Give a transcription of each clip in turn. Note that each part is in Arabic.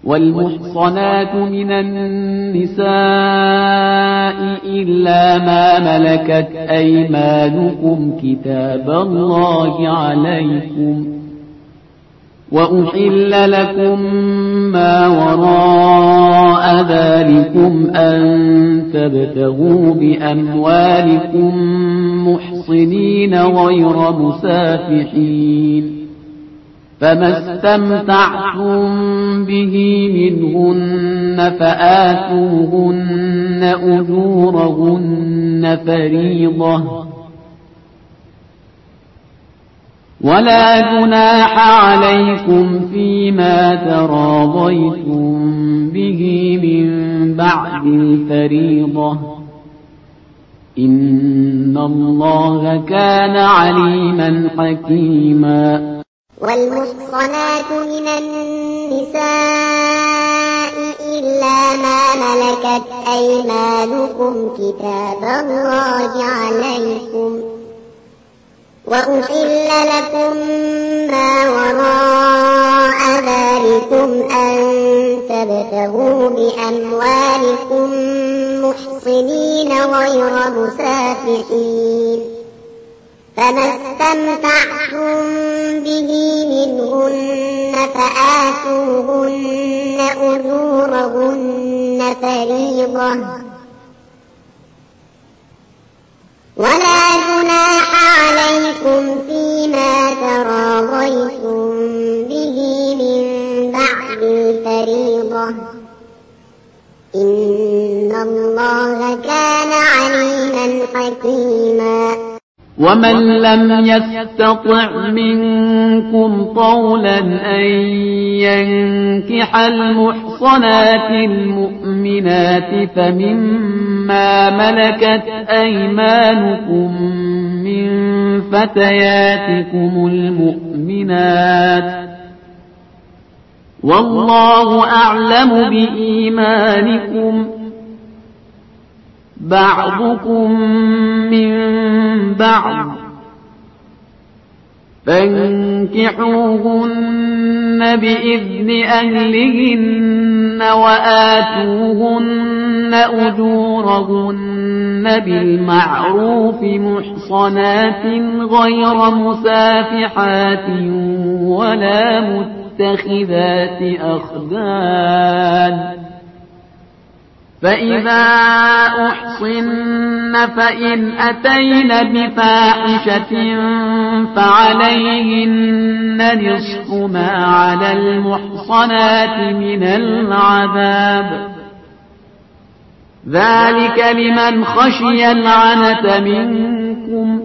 والمحصنات من النساء إلا ما ملكت أيمانكم كتاب الله عليكم، وأحل لكم ما وراء ذلكم أن تبتغوا بأموالكم محصنين غير مسافحين، فما استمتعتم به منهن فآتوهن أجورهن فريضة، ولا جناح عليكم فيما تراضيتم به من بعد الفريضة، إن الله كان عليما حكيما. والمحصنات من النساء إلا ما ملكت أيمانكم كتاب الله عليكم، وأحل لكم ما وراء ذلكم أن تبتغوا بأموالكم محصنين غير مسافحين، فما استمتعتم به منهن فآتوهن أجورهن فريضة، ولا جناح عليكم فيما تراضيتم به من بعد الفريضة، إن الله كان عليما حكيما. ومن لم يستطع منكم طولا أن ينكح المحصنات المؤمنات فمما ملكت أيمانكم من فتياتكم المؤمنات، والله أعلم بإيمانكم، بعضكم من بعض، فانكحوهن بإذن أهلهن وآتوهن أجورهن بالمعروف محصنات غير مسافحات ولا متخذات أخدان، فإذا أحصن فإن أتين بفاحشة فعليهن نصف ما على المحصنات من العذاب، ذلك لمن خشي العنة منكم،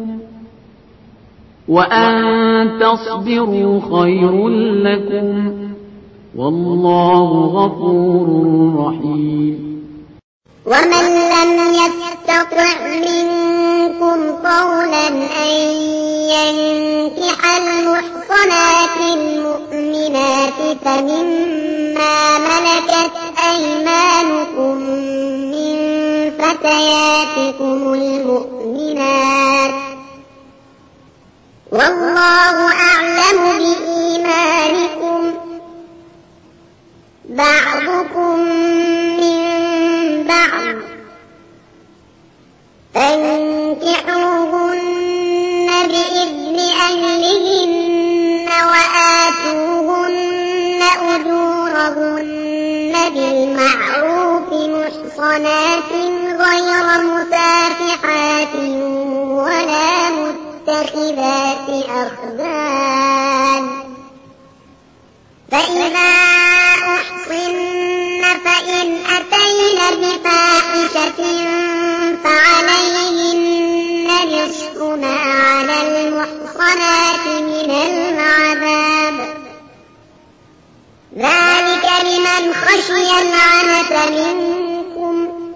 وأن تصبروا خير لكم، والله غفور رحيم. ومن لم يستطع منكم طولا أن ينكح المحصنات المؤمنات فمما ملكت أيمانكم من فتياتكم المؤمنات، والله أعلم بإيمانكم، بعضكم من بعض، فانكحوهن بإذن أهلهن وآتوهن أجورهن بالمعروف محصنات غير مسافحات ولا متخذات أخدان، فإذا أحصن فإن أتين بفاحشة فعليهن نصف ما على المحصنات من العذاب، ذلك لمن خشي العنة منكم،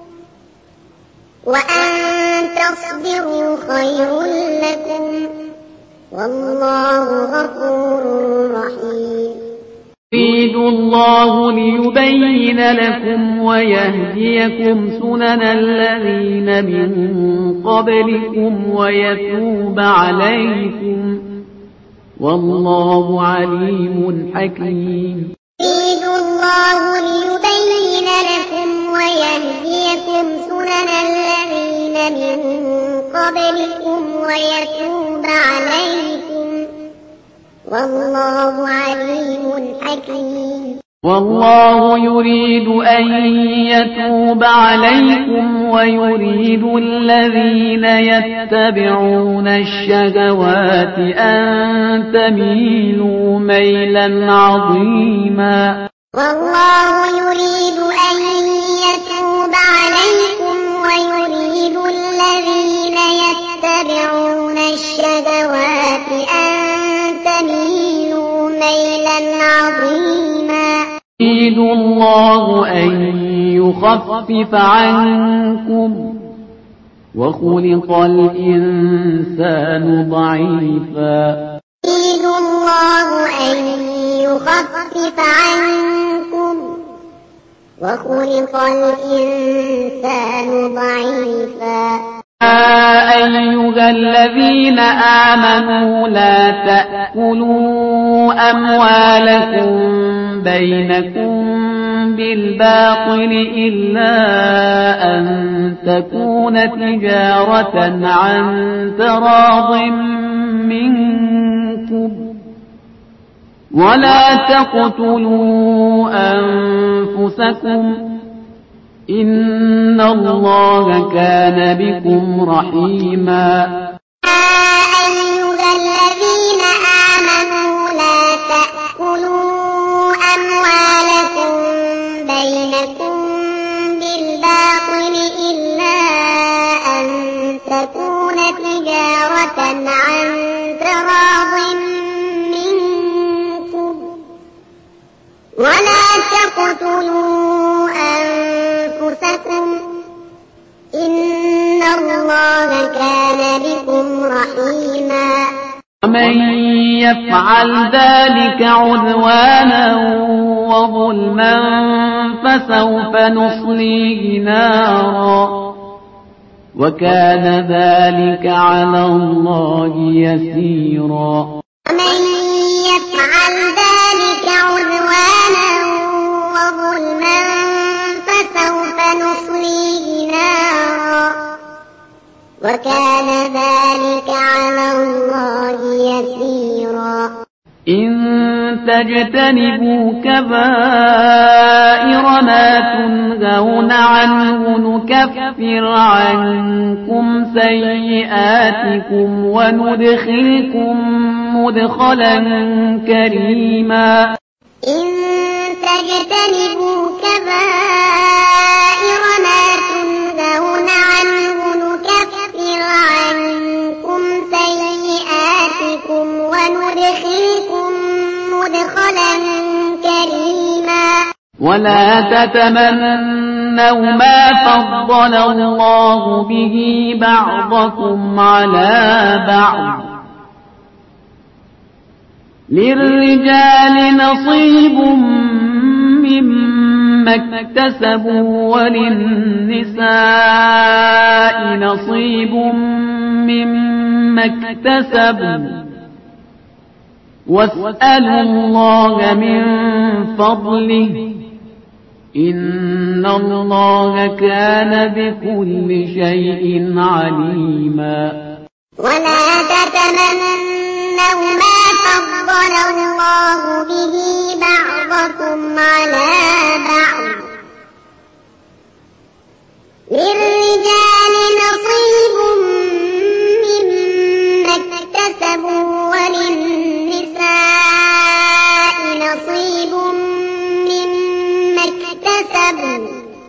وأن تصبروا خير لكم، والله غفور رحيم. يريد الله ليبين لكم ويهديكم سنن الذين من قبلكم ويتوب عليكم، والله عليم حكيم. يريد الله قبلكم ويتوب عليكم والله عليم حكيم والله يريد أن يتوب عليكم ويريد الذين يتبعون الشهوات أن تميلوا ميلا عظيما والله يريد أن يتوب عليكم ويريد الذين يتبعون الشهوات أن تميلوا ميلا عظيما يريد الله أن يخفف عنكم وخلق الإنسان ضعيفا يريد الله أن يخفف عنكم وخلق الإنسان ضعيفا أيها الذين آمنوا لا تأكلوا أموالكم بينكم بالباطل إلا أن تكون تجارة عن تراض منكم ولا تقتلوا أنفسكم إن الله كان بكم رحيما أيها الذين آمنوا لا تأكلوا أموالكم بينكم بالباطل إلا أن تكون تجارة عن تراض منكم ولا تقتلوا أنفسكم إن الله كان بكم رحيما ومن يفعل ذلك عدوانا وظلما فسوف نصليه نارا وكان ذلك على الله يسيرا ومن يفعل ذلك عدوانا وظلما فسوف نصليه نارا وكان ذلك على الله يسيرا إن تجتنبوا كبائر ما تنهون عنه نكفر عنكم سيئاتكم وندخلكم مدخلا كريما إن تجتنبوا كبائر ما تنهون عنه نكفر عنكم سيئاتكم وندخلكم مدخلا كريما ولا تتمنوا ما فضل الله به بعضكم على بعض للرجال نصيب مما اكتسبوا وللنساء نصيب مما اكتسبوا واسألوا الله من فضله إن الله كان بكل شيء عليما ولا تتمنوا ما فضل الله به بعضكم على بعض للرجال نصيب مما اكتسبوا وللنساء نصيب مما اكتسبوا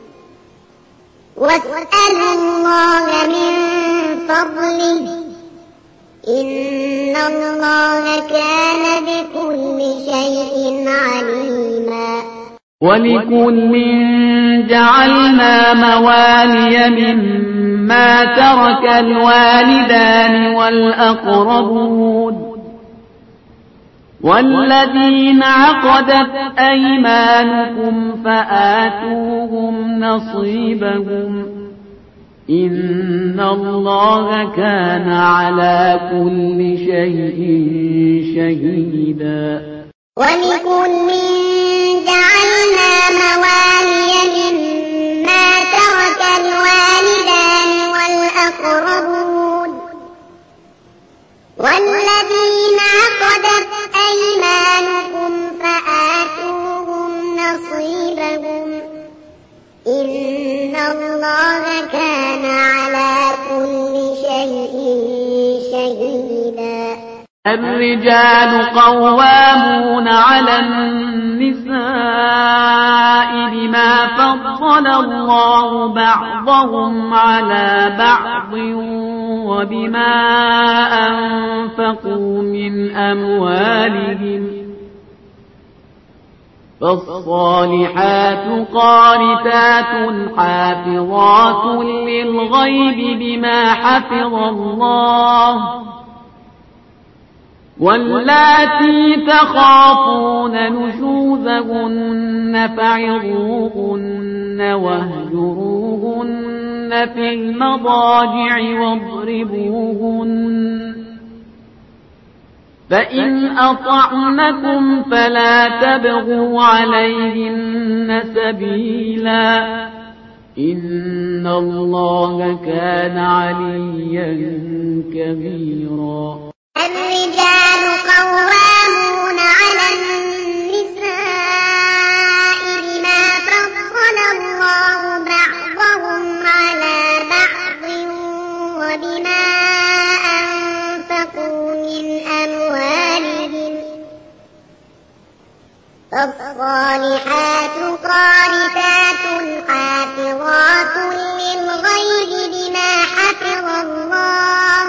واسألوا الله من فضله إن الله كان بكل شيء عليما ولكل جعلنا موالي مما ترك الوالدان والأقربون والذين عقدت أيمانكم فآتوهم نصيبهم إن الله كان على كل شيء شهيدا ولكل جعلنا موالي مما ترك الوالدان والأقربون نصيبهم إن الله كان على كل شيء شهيدا الرجال قوامون على النساء بما فضل الله بعضهم على بعض وبما أنفقوا من أموالهم فالصالحات قانتات حافظات للغيب بما حفظ الله واللاتي تخافون نشوزهن فعظوهن واهجروهن في المضاجع واضربوهن فإن أطعنكم فلا تبغوا عليهن سبيلا إن الله كان عليا كبيرا الرجال قوامون على النساء بما فضل الله بعضهم على بعض وبما أنفقوا من أموالهم فالصالحات قانتات حافظات للغيب بما حفظ الله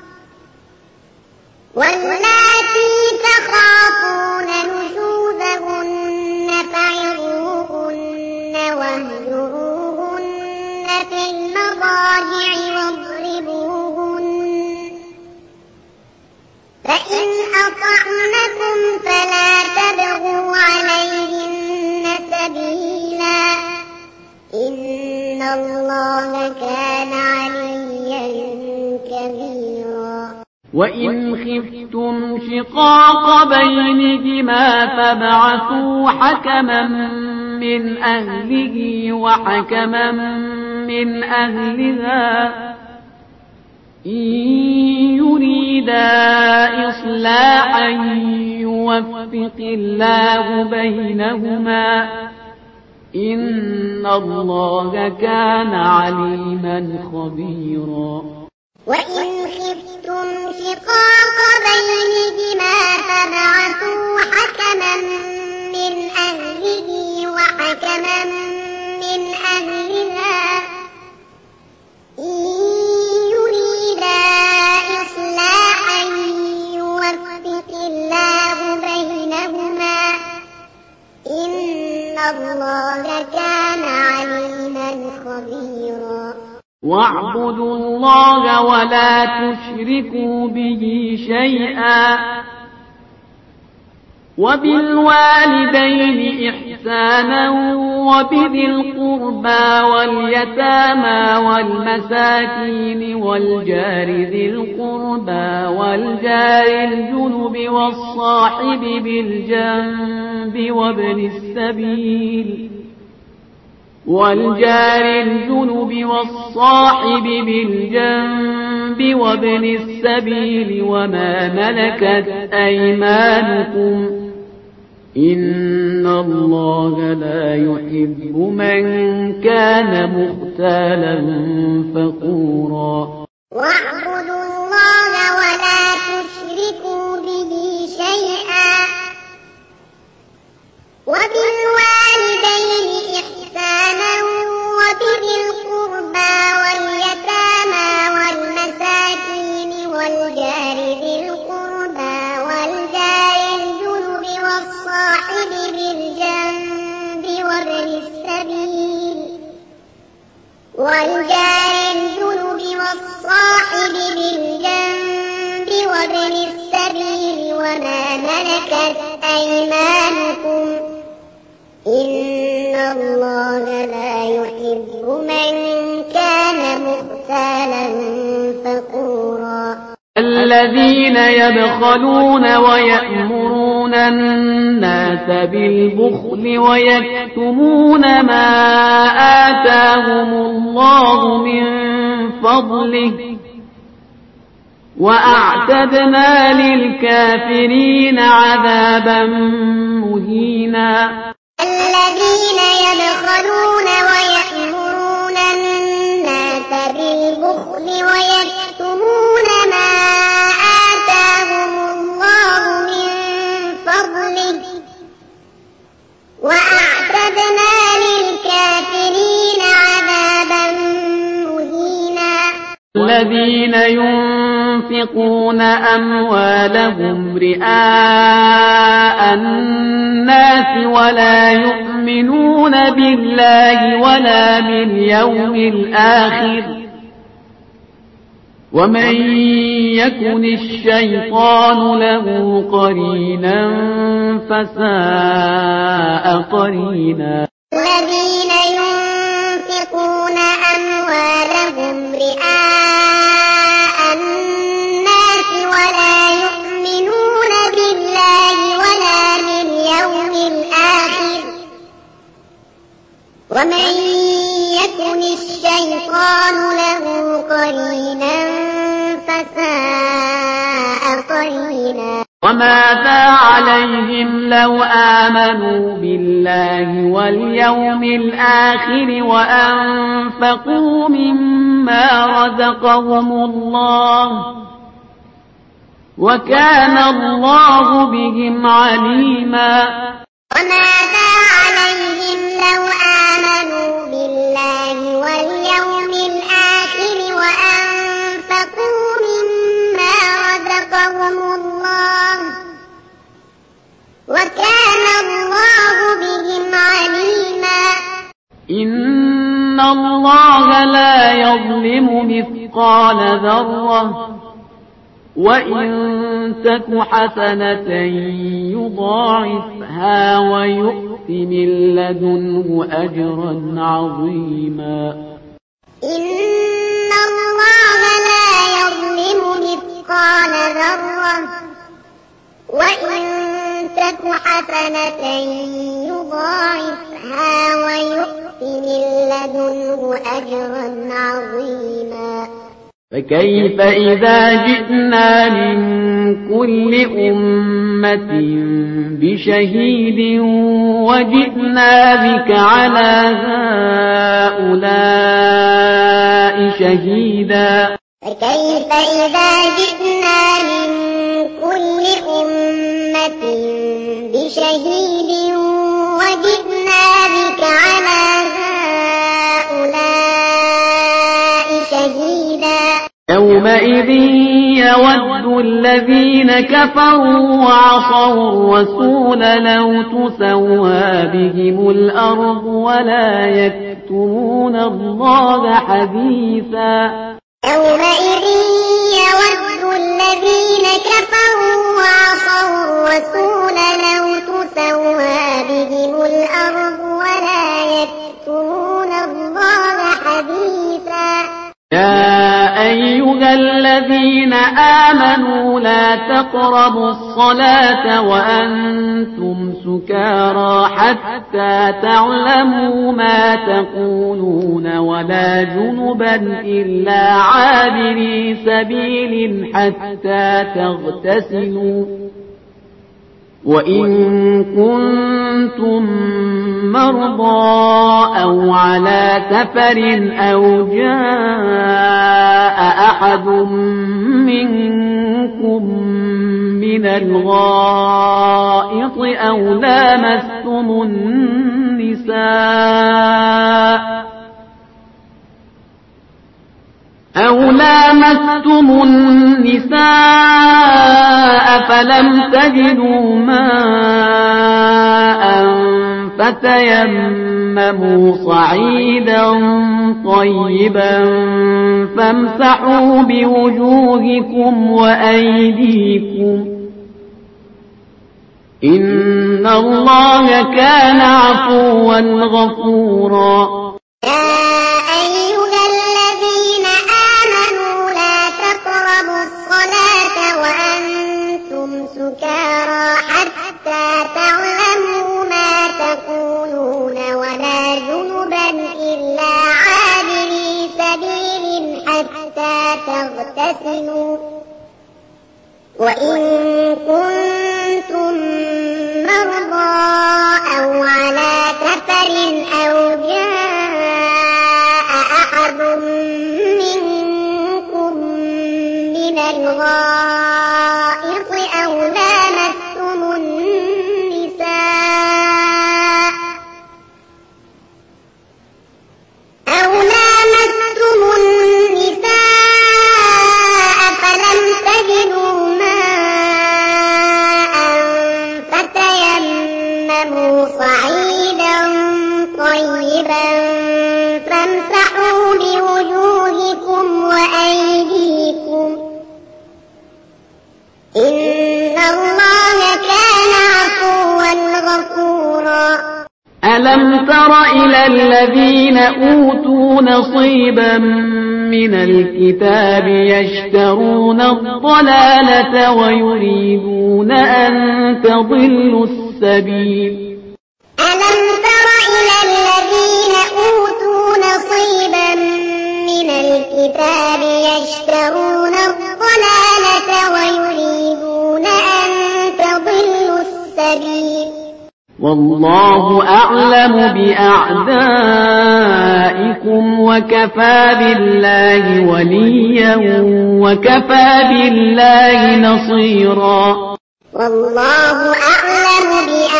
واللاتي تخافون نشوزهن فعظوهن واهجروهن في المضاجع واضربوهن فإن أطعنكم فلا تبغوا عليهن سبيلا إن الله كان عليا كبيرا وإن خفتم شقاق بينهما فابعثوا حكما من أهله وحكما من أهلها إن يريدا إصلاحا يوفق الله بينهما إن الله كان عليما خبيرا وإن خفتم شقاق بينهما فابعثوا حكما من أهله وحكما من أهلها إن يريدا إصلاحا يوفق الله بينهما إن الله كان عليما خبيرا واعبدوا الله ولا تشركوا به شيئا وبالوالدين إحسانا وبذي القربى واليتامى والمساكين والجار ذي القربى والجار الجنب والصاحب بالجنب وابن السبيل والجار الجنب والصاحب بالجنب وابن السبيل وما ملكت أيمانكم إن الله لا يحب من كان مختالا فخورا واعبدوا الله ولا تشركوا به شيئا وبالوالدين إحسانا وبذي القربى واليتامى والمساكين والجار ذي القربى والجار الجنب والصاحب بالجنب وابن السبيل وما ملكت أيمانكم إن الله لا يحب من كان مختالا فخورا الذين يبخلون ويأمرون الناس بالبخل ويكتمون ما آتاهم الله من فضله وأعتدنا للكافرين عذابا مهينا الذين يبخلون ويأمرون الناس بالبخل ويكتمون ما آتاهم الله من فضله وأعتدنا للكافرين عذابا مهينا الذين ينفقون أموالهم رئاء الناس ولا يؤمنون بالله ولا باليوم الآخر ومن يكن الشيطان له قرينا فساء قرينا الذين ينفقون أموالهم رئاء الناس ولا يؤمنون بالله ولا باليوم الآخر ومن يكن الشيطان له قرينا فساء قرينا وماذا عليهم لو آمنوا بالله واليوم الآخر وأنفقوا مما رزقهم الله وكان الله بهم عليما وماذا عليهم لو آمنوا بالله واليوم الآخر وأنفقوا مما رزقهم الله وكان الله بهم عليما إن الله لا يظلم مثقال ذرة وإن تك حسنة يضاعفها ويؤت من لدنه أجرا عظيما إن الله لا يظلم مثقال ذرة وإن تك حسنة يضاعفها ويؤت من لدنه أجرا عظيما فكيف إذا جئنا من كل أمة بشهيد وجئنا بك على هؤلاء شهيدا فكيف إذا جئنا من كل أمة بشهيد وجئنا بك على هؤلاء شهيدا يومئذ يود الذين كفروا وعصوا الرسول لو تسوى بهم الأرض ولا يكتمون الله حديثا يومئذ يود الذين كفروا وعصوا الرسول لو تسوى بهم الأرض ولا يكتمون الله حديثا يا أيها الذين آمنوا لا تقربوا الصلاة وأنتم سكارى حتى تعلموا ما تقولون ولا جنبا إلا عابري سبيل حتى تغتسلوا وإن كنتم مرضى أو على سفر أو جاء أحد منكم من الغائط أو لامستم النساء فلم تجدوا ماء فتيمموا صعيدا طيبا فامسحوا بوجوهكم وأيديكم إن الله كان عفوا غفورا سكارى حتى تعلموا ما تقولون ولا جنبا إلا عابري سبيل حتى تغتسلوا وإن كنتم مرضى أو على سفر الغائط أو لامستم النساء فلم تجدوا ماء فتيمموا صعيدا طيبا فامسحوا بوجوهكم وأيديكم إن الله كان عفوا غفورا. ألم تر إلى الذين أوتوا نصيبا من الكتاب يشترون الضلالة ويريدون أن تضلوا السبيل. ألم تر إلى الذين أوتوا نصيبا من الكتاب يشترون الضلالة ويريدون أن تضلوا السبيل. والله أعلم بأعدائكم وكفى بالله وليا وكفى بالله نصيرا. والله أعلم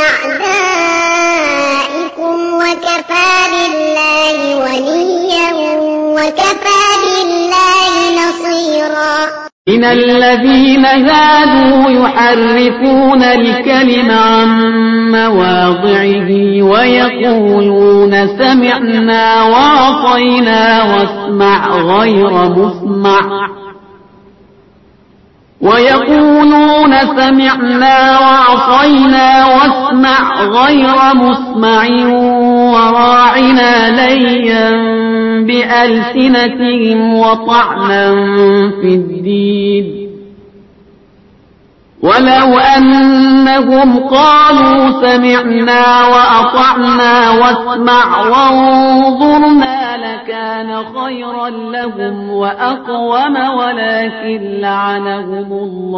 بأعدائكم وكفى بالله وليا وكفى بالله نصيرا. من الذين هادوا يحرفون الكلم عن مواضعه ويقولون سمعنا وعصينا واسمع غير مسمع وراعنا ليا بألسنتهم وطعنا في الدين ولو أنهم قالوا سمعنا وأطعنا واسمع وانظرنا لكان خيرا لهم وأقوم ولكن لعنهم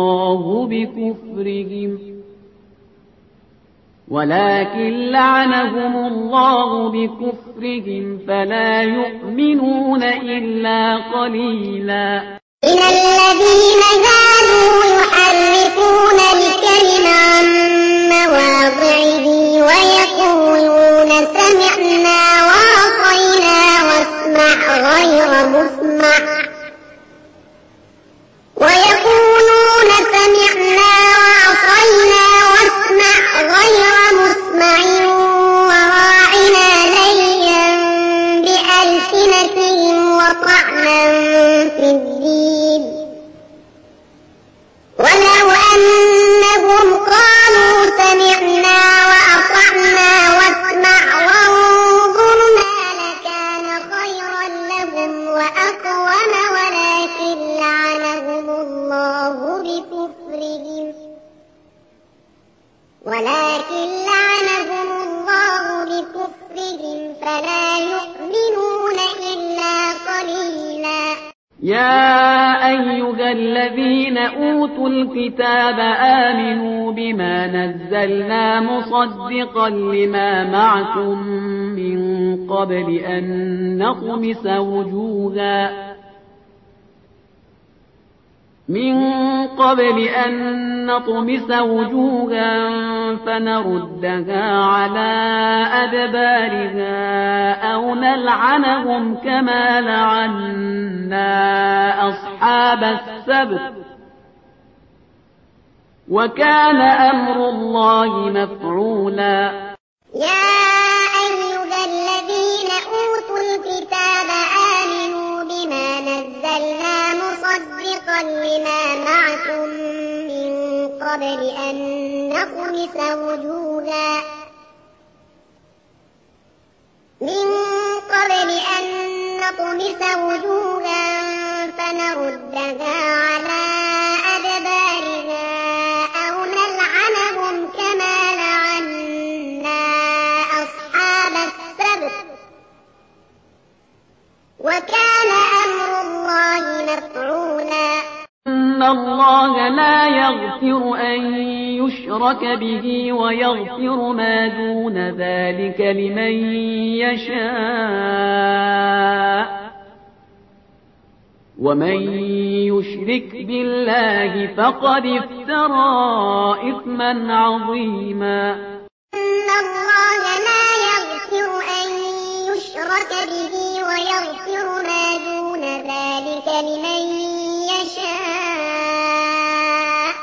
الله بكفرهم فلا يؤمنون إلا قليلا. من الذين هادوا يحرفون الكلم عن مواضعه ويقولون سمعنا وعصينا واسمع غير مسمع وراعنا ليا بألسنتهم وطعنا في الدين ولو أنهم قالوا سمعنا وأطعنا واسمع وانظرنا لكان خيرا لهم وأقوم ولكن لعنهم الله بكفرهم فلا يؤمنون إلا قليلا. يا أيها الذين أوتوا الكتاب آمنوا بما نزلنا مصدقا لما معكم من قبل أن نطمس وجوها فنردها على أدبارها أو نلعنهم كما لعنا أصحاب السبت وكان أمر الله مفعولا. يا أيها الذين أوتوا الكتاب آمنوا بما نزلنا مصدقا لما معكم من قبل أن نطمس وجوها فنردها على أدبارها أو نلعنهم كما لعنا أصحاب السبت وكان أمر الله مفعولا. إن الله لا يغفر أن يشرك به ويغفر ما دون ذلك لمن يشاء ومن يشرك بالله فقد افترى إثما عظيما إن الله لا يغفر أن يشرك به ويغفر ما دون ذلك لمن يشاء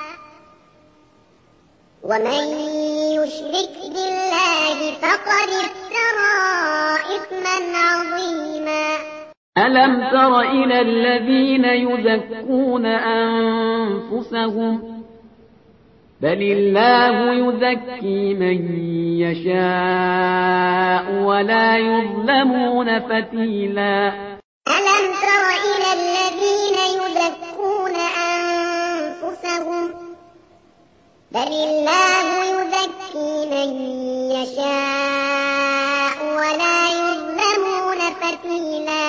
ومن يشرك بالله فقد افترى إثما عظيما ألم تر إلى الذين يزكون أنفسهم بل الله يزكي من يشاء ولا يظلمون فتيلا ألم تر إلى الذين يزكون أنفسهم بل الله يزكي من يشاء ولا يظلمون فتيلا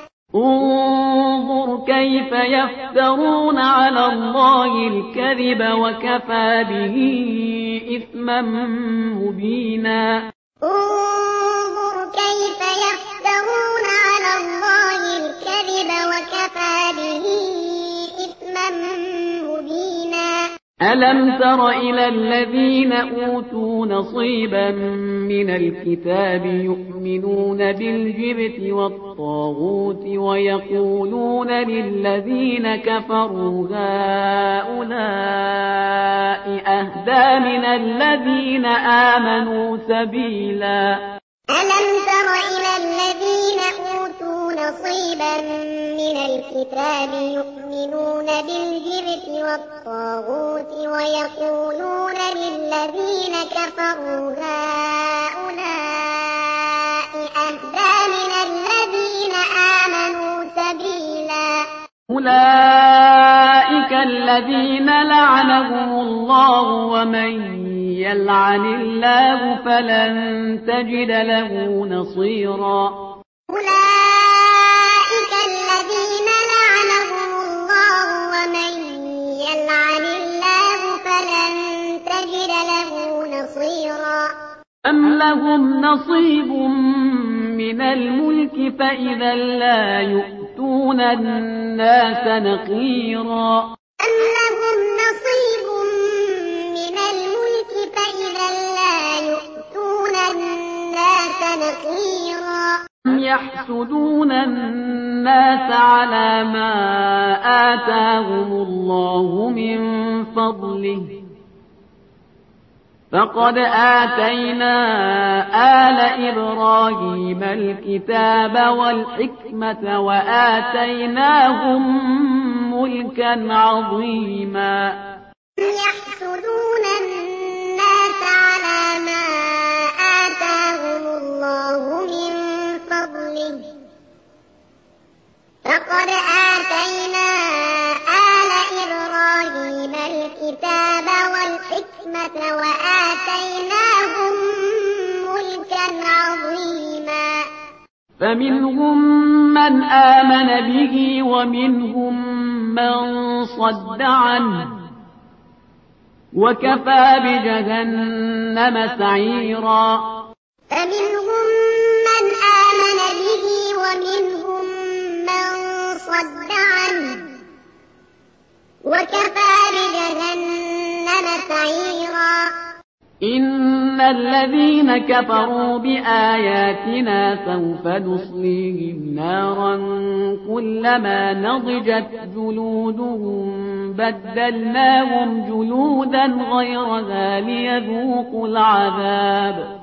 انظر كيف يفترون على الله الكذب وكفى به إثما مبينا انظر كيف يفترون على الله الكذب وكفى به إثما مبينا ألم تر إلى الذين أوتوا نصيبا من الكتاب يؤمنون بالجبت والطاغوت ويقولون للذين كفروا هؤلاء أهدى من الذين آمنوا سبيلا ألم تر إلى الذين أوتوا نصيبا من الكتاب يؤمنون بالجبت والطاغوت ويقولون للذين كفروا هؤلاء أهدى من الذين آمنوا سبيلا أولئك الذين لعنهم الله ومن يلعن الله فلن تجد له نصيرا أولئك الذين لعنهم الله ومن يلعن الله فلن تجد له نصيرا أم لهم نصيب من الملك فإذا لا يؤتون الناس نقيرا أم لهم نصيب من الملك فإذا لا يؤتون الناس نقيرا أم يحسدون الناس على ما آتاهم الله من فضله فقد آتينا آل إبراهيم الكتاب والحكمة وآتيناهم ملكا عظيما يحسدون الناس على ما آتاهم الله من فضله فقد آتينا آل إبراهيم الكتاب والحكمة وآتيناهم ملكا عظيما فمنهم من آمن به ومنهم من صد عنه وكفى بجهنم سعيرا فمنهم من آمن به ومنهم من صد عنه وكفى بجهنم سعيرا إن الذين كفروا بآياتنا سوف نصليهم نارا كلما نضجت جلودهم بدلناهم جلودا غيرها ليذوقوا العذاب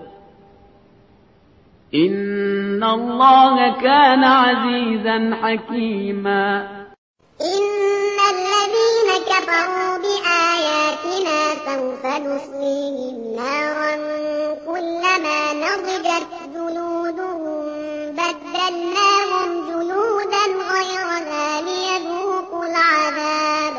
إن الله كان عزيزا حكيما إن الذين كفروا بآياتنا سوف نصليهم نارا كلما نضجت جلودهم بدلناهم جلودا غيرها ليذوقوا العذاب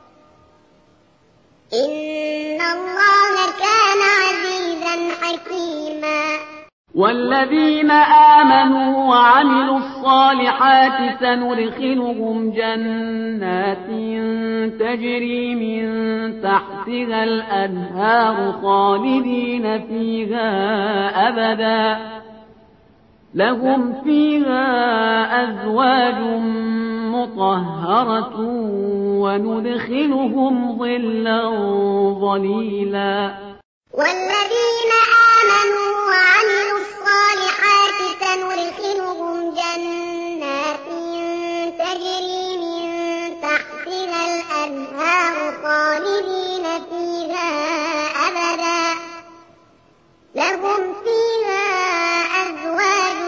إن الله كان عزيزا حكيما والذين آمنوا وعملوا الصالحات سندخلهم جنات تجري من تحتها الأنهار خالدين فيها أبدا لهم فيها أزواج مطهرة وندخلهم ظلا ظليلا. والذين آمنوا وعملوا الصالحات سندخلهم جنات تجري من تحتها الأنهار خالدين فيها أبدا لهم فيها أزواج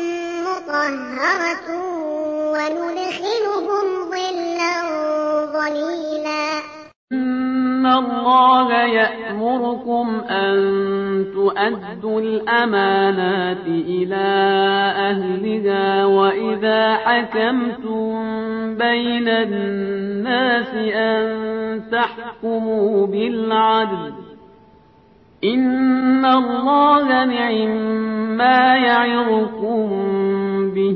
مطهرة وندخلهم ظلا ظليلا. إن الله يأمركم أن تؤدوا الأمانات إلى أهلها وإذا حكمتم بين الناس أن تحكموا بالعدل إن الله نعما يعظكم به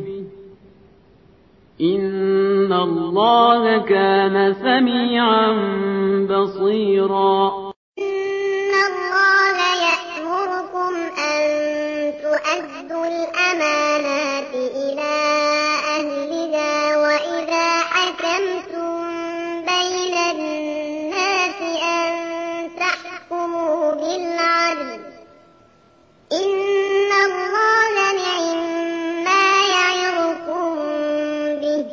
إن الله كان سميعا بصيرا. إن الله يأمركم أن تؤدوا الأمانات إلى أهلها وإذا حكمتم بين الناس أن تحكموا بالعدل إن الله نعما يعظكم به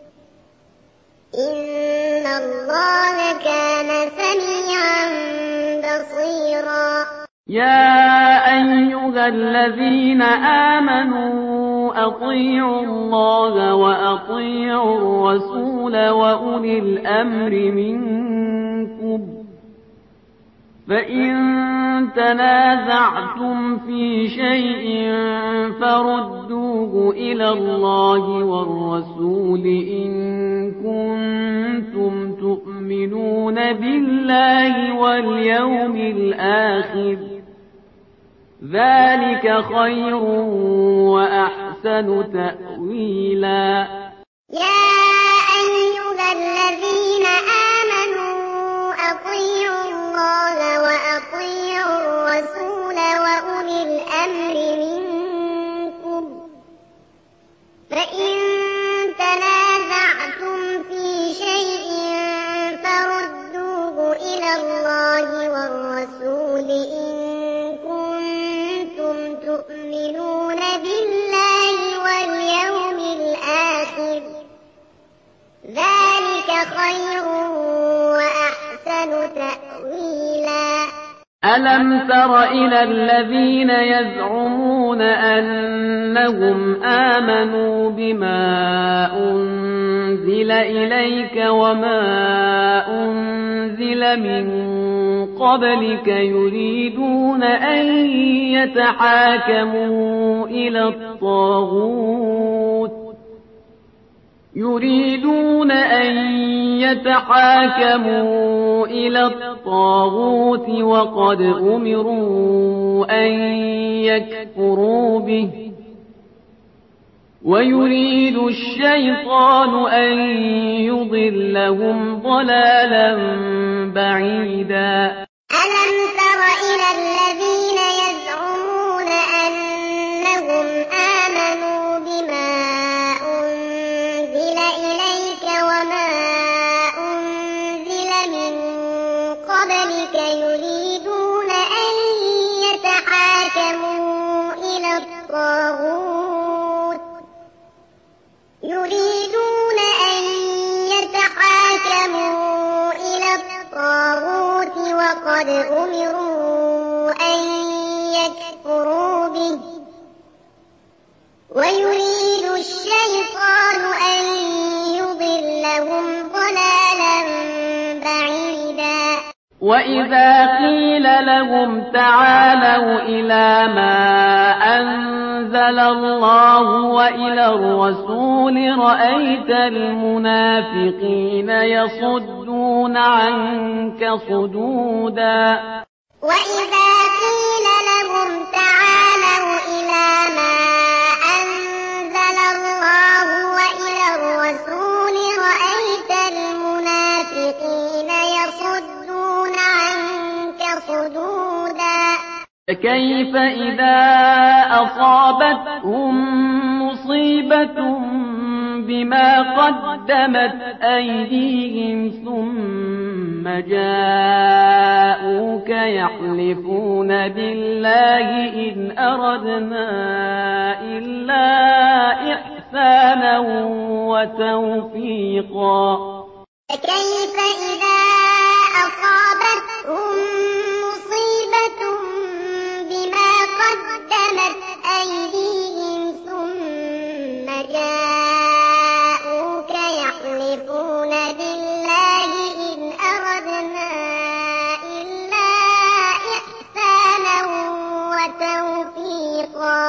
إن الله كان سميعا بصيرا. يا أيها الذين آمنوا أطيعوا الله وأطيعوا الرسول وأولي الأمر منكم فإن تنازعتم في شيء فردوه إلى الله والرسول إن كنتم تؤمنون بالله واليوم الآخر ذلك خير وأحسن تأويلا. يا أيها الذين آمنوا أطيعوا الله وأطيعوا الرسول وأولي الأمر منكم فإن تنازعتم في شيء فردوه إلى الله والرسول إن كنتم تؤمنون بالله واليوم الآخر ذلك خير وأحسن تأويلا. ألم تر إلى الذين يزعمون أنهم آمنوا بما أنزل إليك وما أنزل من قبلك يريدون أن يتحاكموا إلى الطاغوت وقد أمروا أن يكفروا به ويريد الشيطان أن يضلهم ضلالا بعيدا. ألم تر إلى الذين يزعمون أنهم آمنوا بما أنزل إليك وما أنزل من قبلك يريدون أن يتحاكموا إلى الطاغوت وقد أمروا أن يكفروا به ويريد الشيطان أن يضلهم ضلالا بعيدا. وإذا قيل لهم تعالوا إلى ما أنزل الله وإلى الرسول رأيت المنافقين يصدون عنك صدودا. وإذا قيل لهم تعالوا إلى ما أنزل الله وإلى الرسول رأيت المنافقين يصدون عنك صدودا. فكيف إذا أصابتهم مصيبة بما قدمت أيديهم ثم جاءوك يحلفون بالله إن أردنا إلا إحسانا وتوفيقا. فكيف إذا أصابتهم مصيبة بما قدمت أيديهم ثم جاءوك يحلفون بالله إن أردنا إلا إحسانا وتوفيقا.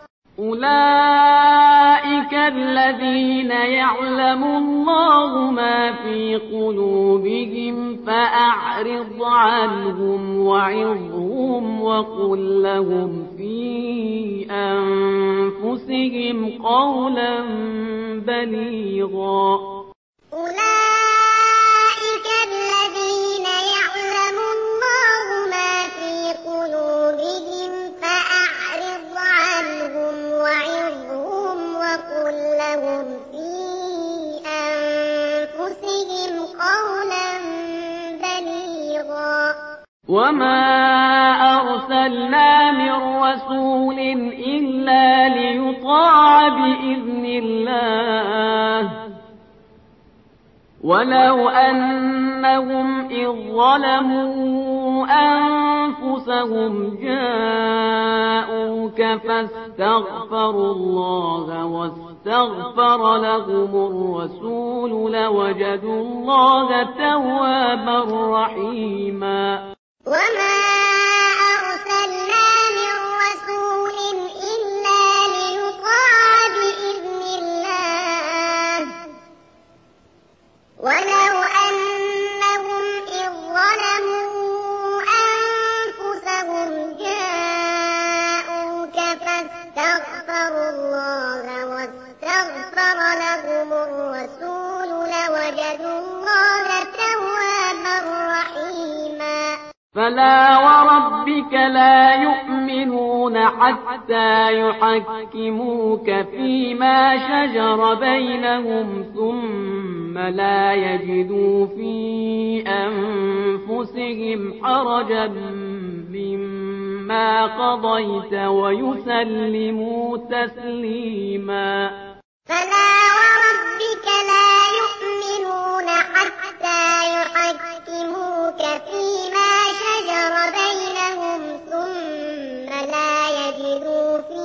أولئك الذين يعلم الله ما في قلوبهم فأعرض عنهم وعظهم وقل لهم في أنفسهم قولا بليغا. أولئك الذين يعلم الله ما في قلوبهم فأعرض عنهم وعظهم وقل لهم في أنفسهم قولا بليغا. وما أرسلنا من رسول إلا ليطاع بإذن الله ولو أنهم إذ ظلموا أنفسهم جاءوك فاستغفروا الله واستغفر لهم الرسول لوجدوا الله توابا رحيما. وما أرسلنا من رسول إلا ليطاع بإذن الله ولو أنهم إذ ظلموا أنفسهم جاءوك فاستغفروا الله واستغفر لهم الرسول لوجدوا الله توابا رحيما. فلا وربك لا يؤمنون حتى يحكموك فيما شجر بينهم ثم لا يجدوا في أنفسهم حرجا مما قضيت ويسلموا تسليما. فلا وربك لا يؤمنون حتى يحكموك فيما شجر بينهم ثم لا يجدوا في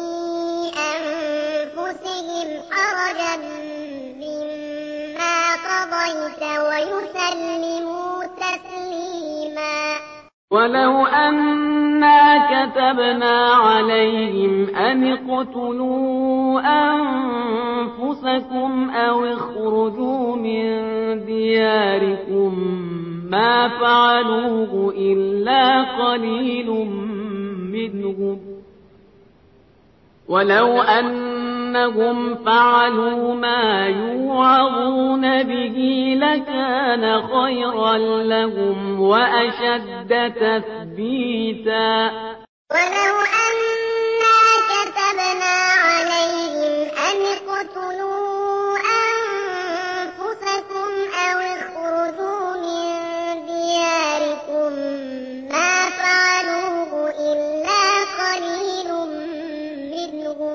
أنفسهم حرجا مما قضيت ويسلموا تسليما. ولو أنا كتبنا عليهم أن اقتلوا أنفسكم أو اخرجوا من دياركم ما فعلوه إلا قليل منهم ولو أنهم فعلوا ما يوعظون به لكان خيرا لهم وأشد تثبيتا. ولو أنا كتبنا عليهم أن اقتلوا أنفسكم أو اخرجوا من دياركم ما فعلوه إلا قليل منهم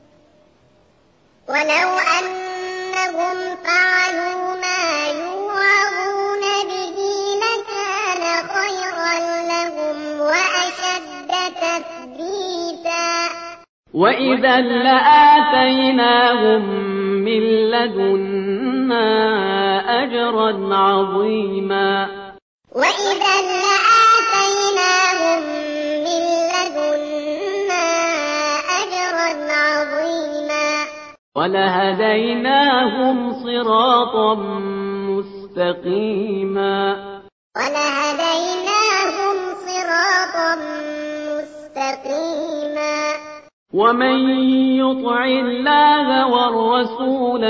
ولو أنهم فعلوا ما يوعظون به لكان خيرا لهم وأشد تثبيتا. وإذا لآتيناهم من لدنا أجرا عظيما. وإذا لآتيناهم من لدنا أجرا عظيما. ولهديناهم صراطا مستقيما. ولهديناهم صراطا مستقيما. ومن يطع الله والرسول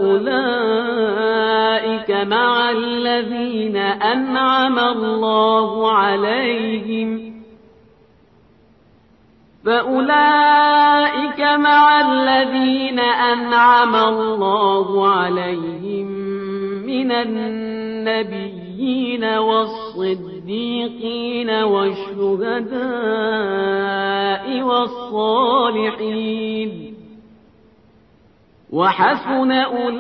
فأولئك مع الذين أنعم الله عليهم فأولئك مع الذين أنعم الله عليهم من النبيين والصديقين والشهداء والصالحين وحسن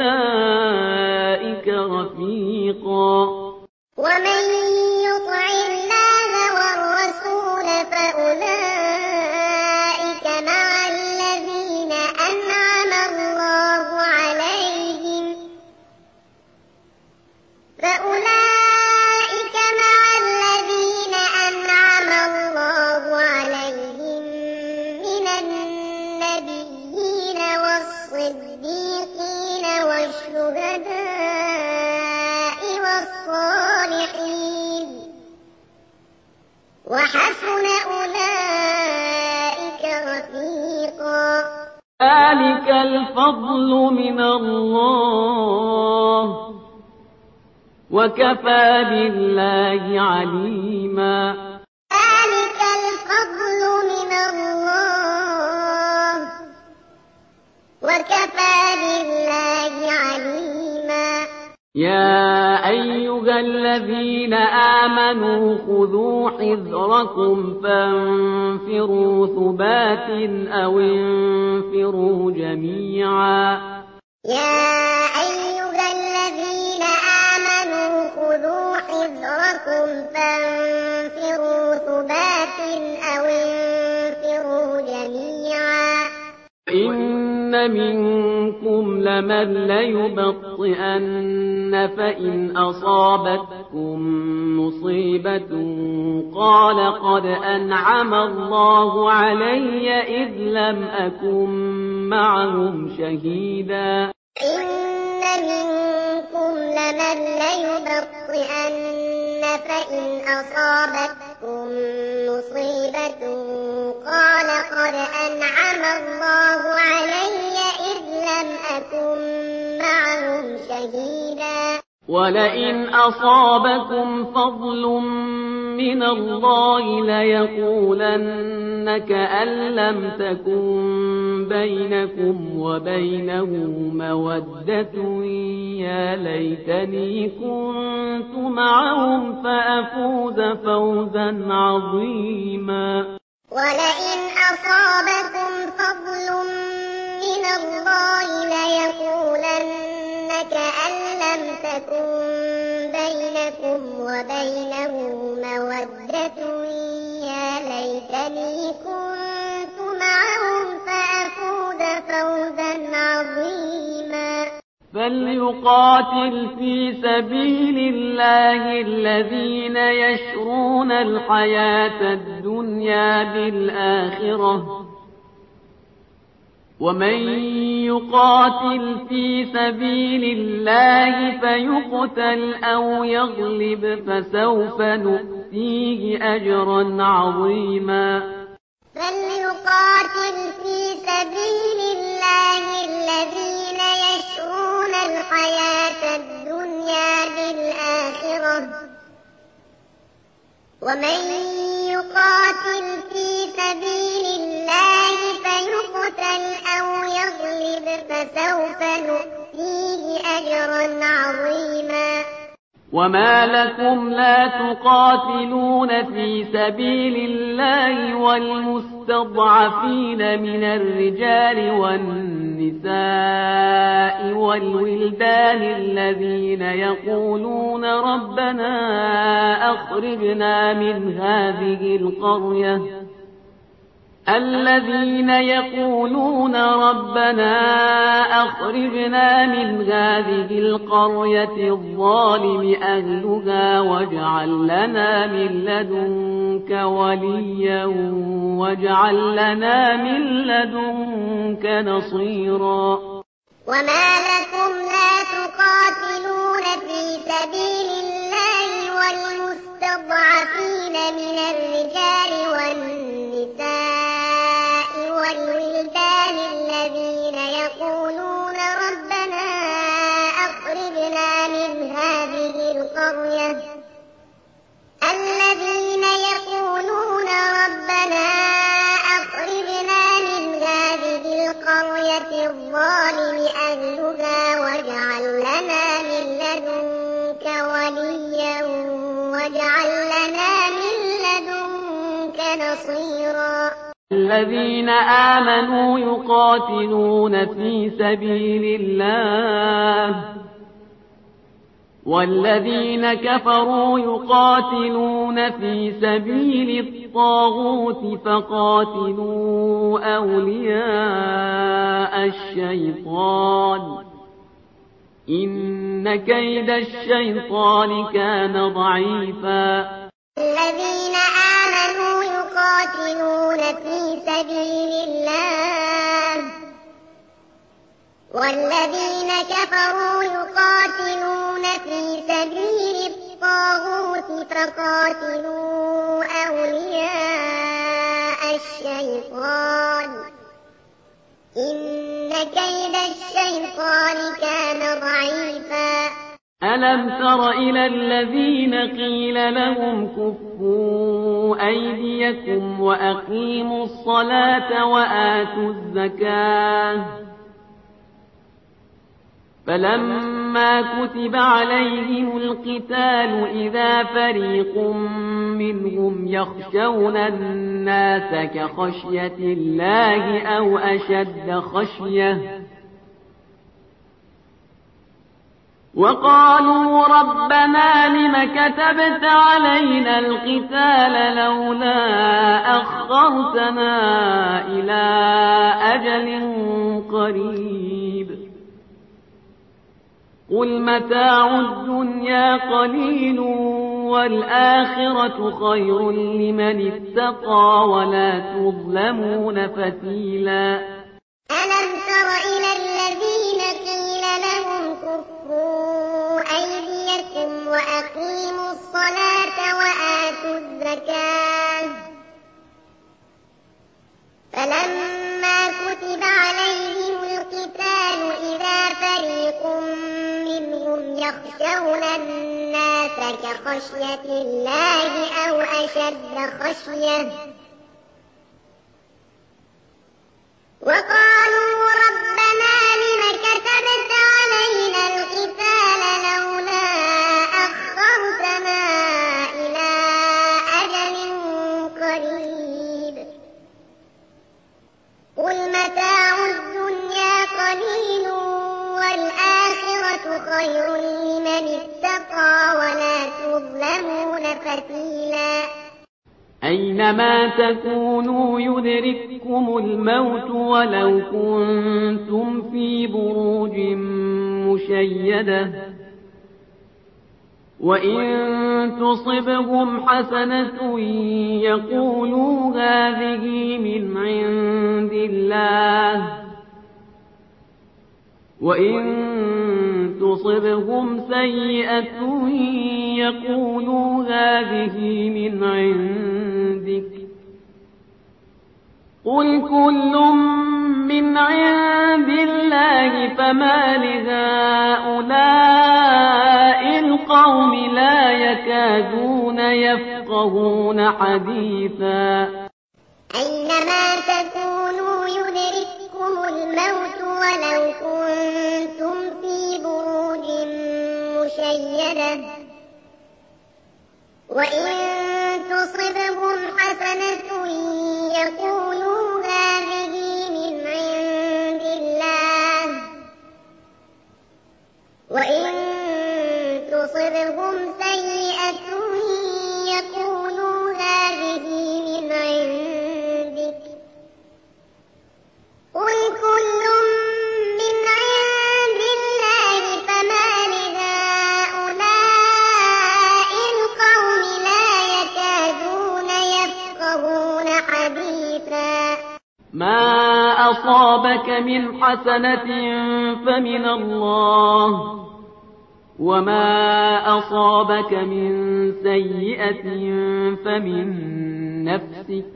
أولئك رفيقا ومن يطع الله والرسول فأولئك مع الذين أنعم الله عليهم من النبيين والصديقين والشهداء والصالحين وحسن أولئك رفيقا ذلك الفضل من الله وكفى بالله عليما ذلك الفضل من الله وكفى بالله عليما يا أيها الذين آمنوا خذوا حذركم فانفروا ثبات أو انفروا جميعا يا أيها الذين آمنوا خذوا حذركم فانفروا ثبات أو انفروا جميعا إن منكم لمن ليبطئن فإن أصابتكم مصيبة قال قد أنعم الله علي إذ لم أكن معهم شهيدا إن منكم لمن ليبطئن فإن أصابتكم مصيبة قال قد أنعم الله علي إذ لم أكن معهم شهيدا ولئن أصابكم فضل من الله ليقولن كأن لم تكن بينكم وبينه مودة يا ليتني كنت معهم فأفوز فوزا عظيما ولئن أصابكم فضل من الله ليقولن كأن لم تكن بينكم وبينه مودة يا ليتني كنت معهم فأفوز فوزا عظيما فليقاتل في سبيل الله الذين يشرون الحياة الدنيا بالآخرة ومن يقاتل في سبيل الله فيقتل أو يغلب فسوف نؤتيه أجرا عظيما فليقاتل في سبيل الله الذين يشرون الحياة الدنيا بالآخرة ومن يقاتل في سبيل الله فيقتل أو يغلب فسوف نؤتيه أجرا عظيما وما لكم لا تقاتلون في سبيل الله والمستضعفين من الرجال والنساء والولدان الذين يقولون ربنا أخرجنا من هذه القرية الظالم أهلها واجعل لنا من لدنك وليا واجعل لنا من لدنك نصيرا وما لكم لا تقاتلون في سبيل الله والمستضعفين من الرجال والنساء والولدان الذين يقولون ربنا أخرجنا من هذه القرية الظالم الظالم أهلها واجعل لنا من لدنك وليا واجعل لنا من لدنك نصيرا الذين آمنوا يقاتلون في سبيل الله والذين كفروا يقاتلون في سبيل الطاغوت فقاتلوا أولياء الشيطان إن كيد الشيطان كان ضعيفا الذين آمنوا يقاتلون في سبيل الله والذين كفروا يقاتلون في سبيل الطاغوت فقاتلوا أولياء الشيطان إن كيد الشيطان كان ضعيفا ألم تر إلى الذين قيل لهم كفوا أيديكم وأقيموا الصلاة وآتوا الزكاة فلما كتب عليهم القتال إذا فريق منهم يخشون الناس كخشية الله أو أشد خشية وقالوا ربنا لم كتبت علينا القتال لولا أخرتنا إلى أجل قريب قل متاع الدنيا قليل والآخرة خير لمن اتقى ولا تظلمون فتيلا ألم تر إلى الذين قيل لهم كفوا أيديكم وأقيموا الصلاة وآتوا الزكاة فلما كتب عليهم القتال إذا فريق منهم يخشون الناس كخشية الله أو أشد خشية وقالوا ربنا لم كتبت علينا القتال لولا أخرتنا إلى أجل قريب قل متاع الدنيا قليل والآخرة خير لمن اتقى ولا تظلمون فتيلا أينما تكونوا يدرككم الموت ولو كنتم في بروج مشيدة وإن تصبهم حسنة يقولوا هذه من عند الله وإن تصبهم سيئة يقولوا هذه من عندك قل كل من عند الله فما لهؤلاء القوم لا يكادون يفقهون حديثا أينما تكونوا يدرككم الموت ولو كنتم في بروج مشيدة وإن تصبهم حسنة يقولوا هذه من عند الله وإن تصبهم سيئة يقولوا هذه من عندك قل كل من عند الله فما لهؤلاء القوم لا يكادون يفقهون حديثا ما أصابك من حسنة فمن الله وما أصابك من سيئة فمن نفسك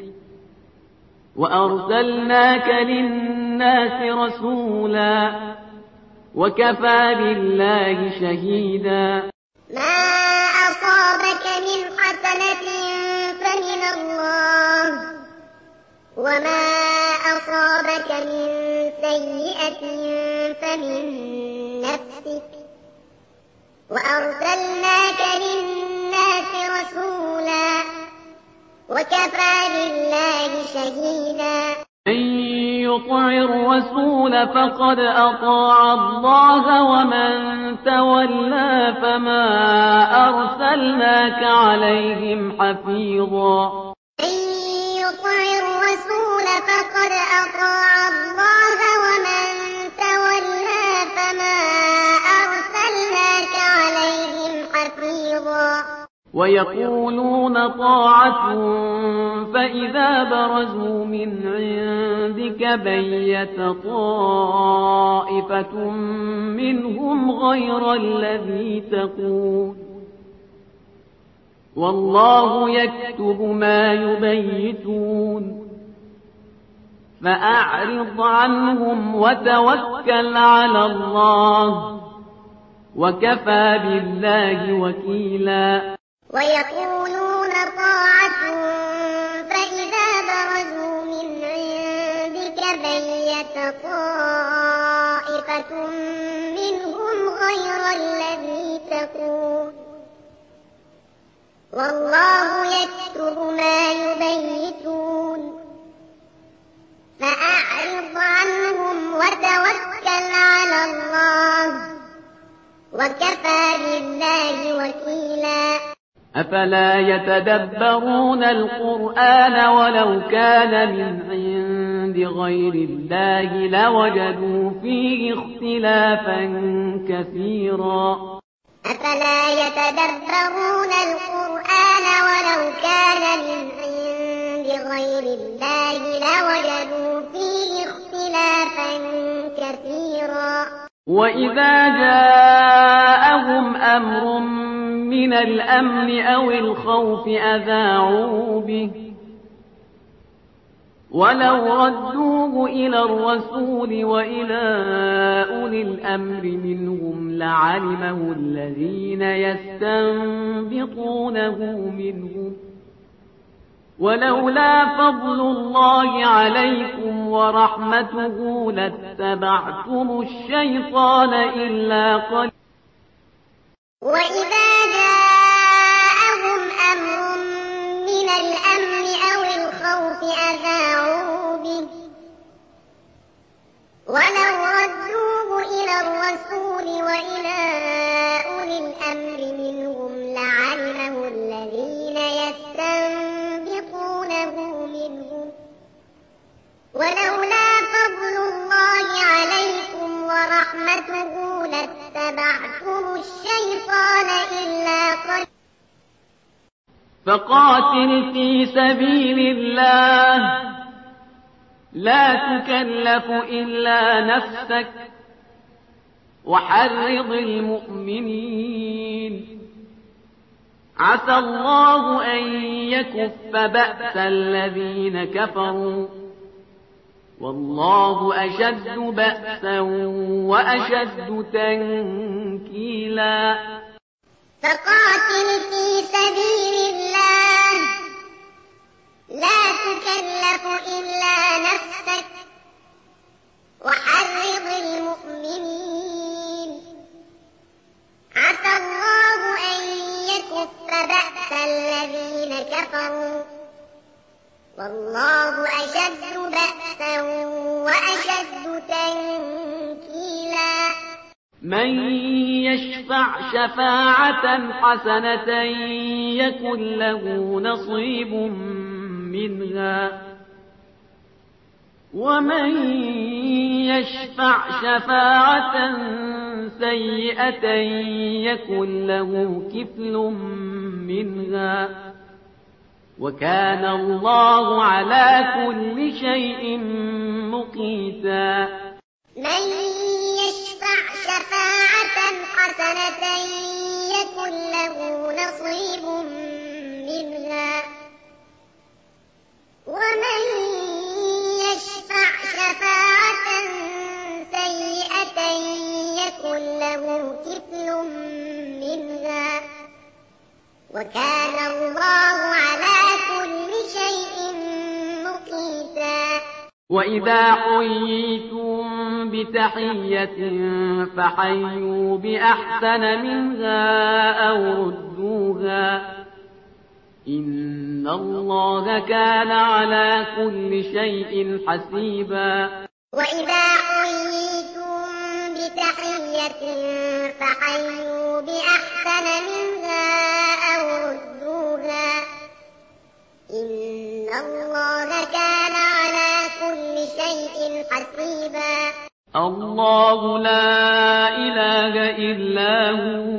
وأرسلناك للناس رسولا وكفى بالله شهيدا ما أصابك من حسنة فمن الله وما أصابك من سيئة سيئة فمن نفسك وأرسلناك للناس رسولا وكفى بالله شهيدا من يطع الرسول فقد أطاع الله ومن تولى فما أرسلناك عليهم حفيظا من يطع الرسول فقد أطاع الله ومن تولى فما أرسلناك عليهم حفيظا ويقولون طاعة فإذا برزوا من عندك بيت طائفة منهم غير الذي تقول والله يكتب ما يبيتون فأعرض عنهم وتوكل على الله وكفى بالله وكيلا ويقولون طاعة فإذا برزوا من عندك بيت طائفة منهم غير الذي تقول والله يكتب ما يبيتون فأعرض عنهم وتوكل على الله وكفى بالله وكيلا أفلا يتدبرون القرآن ولو كان من عند غير الله لوجدوا فيه اختلافا كثيرا أفلا يتدبرون القرآن ولو كان من عند غير الله لوجدوا فيه اختلافا كثيرا وإذا جاءهم أمر من الأمن أو الخوف أذاعوا به ولو ردوه إلى الرسول وإلى أولي الأمر منهم لعلمه الذين يستنبطونه منهم ولولا فضل الله عليكم ورحمته لاتبعتم الشيطان إلا قليلا وإذا جاءهم أمر من الأمن أو الخوف أذاعوا به ولو ردوه إلى الرسول وإلى أولي الأمر منهم لعلمه الذين يستنبطونه منهم ولولا فضل الله عليكم ورحمته لاتبعتم الشيطان إلا قليلا فقاتل في سبيل الله لا تكلف إلا نفسك وحرض المؤمنين عسى الله أن يكف بأس الذين كفروا والله أشد بأسا وأشد تنكيلا فقاتل في سبيل الله لا تكلف إلا نفسك وحرض المؤمنين عسى الله أن يكف بأس الذين كفروا والله أشد بأسا وأشد تنكيلا من يشفع شفاعة حسنة يكن له نصيب منها ومن يشفع شفاعة سيئة يكن له كفل منها وكان الله على كل شيء مقيتا من يشفع شفاعة حسنة يكن له نصيب منها ومن يشفع شفاعة سيئة يكن له كفل منها وكان الله على كل شيء مقيتا وإذا حييتم بتحية فحيوا بأحسن منها أو ردوها إن الله كان على كل شيء حسيبا. وإذا حييتم بتحية فحيوا بأحسن منها أو ردوها إن الله كان على كل شيء حسيبا. الله لا إله إلا هو